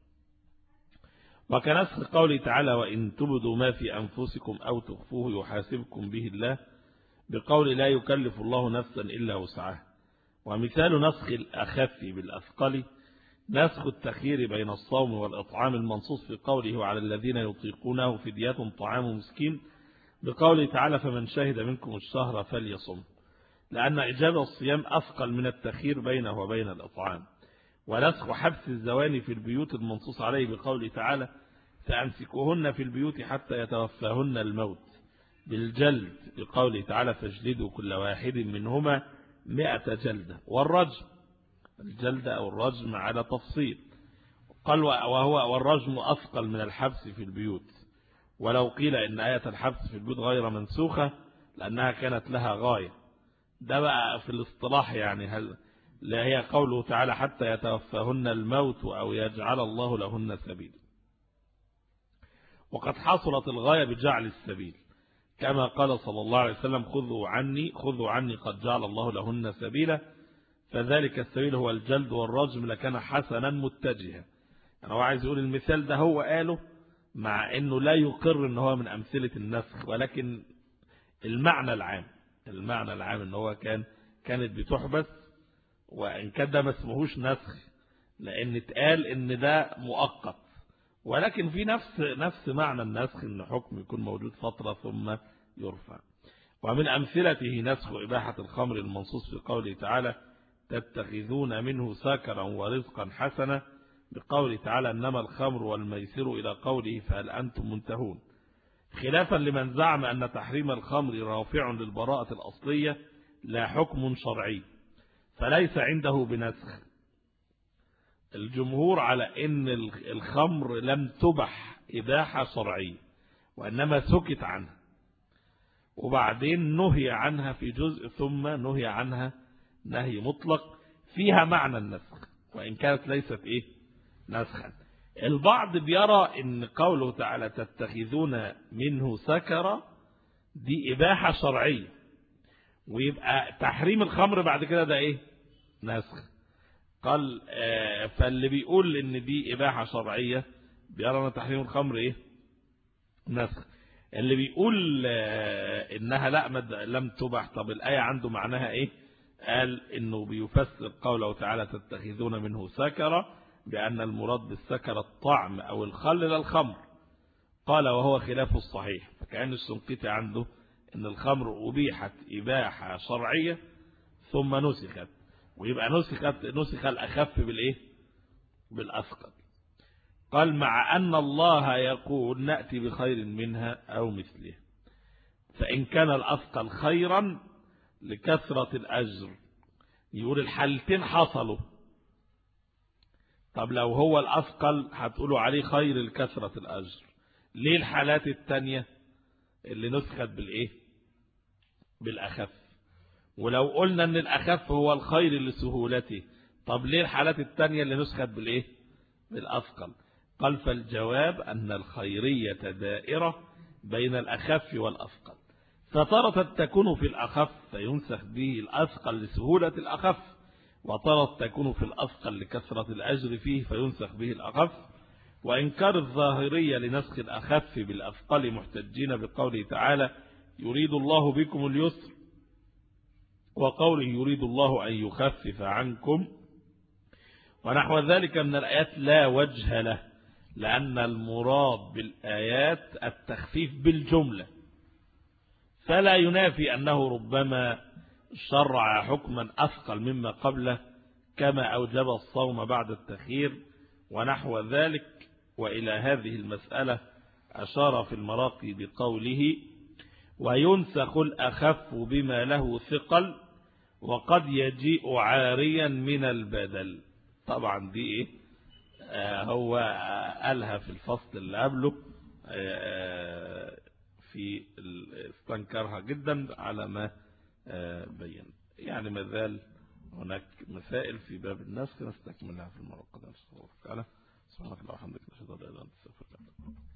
وكنسخ قوله تعالى وإن تبدوا ما في أنفسكم أو تخفوه يحاسبكم به الله بقول لا يكلف الله نفسا إلا وسعها. ومثال نسخ الأخف بالأثقل نسخ التخيير بين الصوم والإطعام المنصوص في قوله على الذين يطيقونه فدية طعام مسكين بقوله تعالى فمن شهد منكم الشهر فليصم، لأن إجابة الصيام أثقل من التخيير بينه وبين الإطعام. ونسخ حبس الزواني في البيوت المنصوص عليه بقوله تعالى فأمسكوهن في البيوت حتى يتوفاهن الموت بالجلد بقوله تعالى فاجلدوا كل واحد منهما مئة جلدة. والرجم الجلد أو الرجم على تفصيل قال وهو والرجم أثقل من الحبس في البيوت. ولو قيل إن آية الحبس في البيوت غير منسوخة لأنها كانت لها غاية. ده بقى في الاصطلاح يعني هل لا هي قوله تعالى حتى يتوفاهن الموت أو يجعل الله لهن سبيل. وقد حصلت الغاية بجعل السبيل كما قال صلى الله عليه وسلم خذوا عني خذوا عني قد جعل الله لهن سبيلا، فذلك السبيل هو الجلد والرجم لكان حسنا متجها. يعني هو عايز يقول المثال ده هو قاله مع انه لا يقر ان هو من امثلة النسخ، ولكن المعنى العام المعنى العام ان هو كان كانت بتحبس، وان كان ده ما اسمهوش نسخ لان اتقال ان ده مؤقت، ولكن في نفس نفس معنى النسخ ان حكم يكون موجود فترة ثم يرفع. ومن امثلته نسخ اباحة الخمر المنصوص في قوله تعالى تتخذون منه سكرا ورزقا حسنا، بقوله تعالى انما الخمر والميسر الى قوله فهل انتم منتهون، خلافا لمن زعم ان تحريم الخمر رافع للبراءة الاصلية لا حكم شرعي فليس عنده بنسخ. الجمهور على ان الخمر لم تبح اباحة شرعية وانما سكت عنها وبعدين نهي عنها في جزء ثم نهي عنها نهي مطلق فيها معنى النسخ وإن كانت ليست إيه نسخا. البعض بيرى إن قوله تعالى تتخذون منه سكرا دي إباحة شرعية ويبقى تحريم الخمر بعد كده ده إيه نسخ. قال آه فاللي بيقول إن دي إباحة شرعية بيرى أن تحريم الخمر إيه نسخ. اللي بيقول آه إنها لا لم تبح، طب الآية عنده معناها إيه؟ قال إنه بيفسر قوله تعالى تتخذون منه سكرا بأن المراد بالسكر الطعم أو الخل للخمر. قال وهو خلاف الصحيح، فكأن السنقيطي عنده إن الخمر أبيحت إباحة شرعية ثم نسخت، ويبقى نسخت نسخ الأخف بالإيه بالأثقل. قال مع أن الله يقول نأتي بخير منها أو مثله، فإن كان الأثقل خيرا لكثرة الأجر يقول الحالتين حصلوا. طب لو هو الأثقل هتقولوا عليه خير لكثرة الأجر، ليه الحالات التانية اللي نسخت بالإيه بالأخف؟ ولو قلنا أن الأخف هو الخير لسهولته، طب ليه الحالات التانية اللي نسخت بالإيه بالأثقل؟ قال فالجواب أن الخيرية دائرة بين الأخف والأثقل، فترة تكون في الأخف فينسخ به الأثقل لسهولة الأخف، وترة تكون في الأثقل لكثرة الأجر فيه فينسخ به الأخف. وإنكار الظاهرية لنسخ الأخف بالأثقل محتجين بقوله تعالى يريد الله بكم اليسر، وقوله يريد الله أن يخفف عنكم، ونحو ذلك من الآيات لا وجه له، لأن المراد بالآيات التخفيف بالجملة، فلا ينافي أنه ربما شرع حكما أثقل مما قبله كما أوجب الصوم بعد التخيير ونحو ذلك. وإلى هذه المسألة أشار في المراقي بقوله وينسخ الأخف بما له ثقل وقد يجيء عاريا من البدل. طبعا دي إيه آه هو قالها في الفصل اللي قبله آه في استنكرها جدا على ما آه بين. يعني ما زال هناك مسائل في باب النسخ نستكملها في المرة القادمة. سبحانك اللهم وبحمدك نشهد ان لا اله الا انت نستغفرك.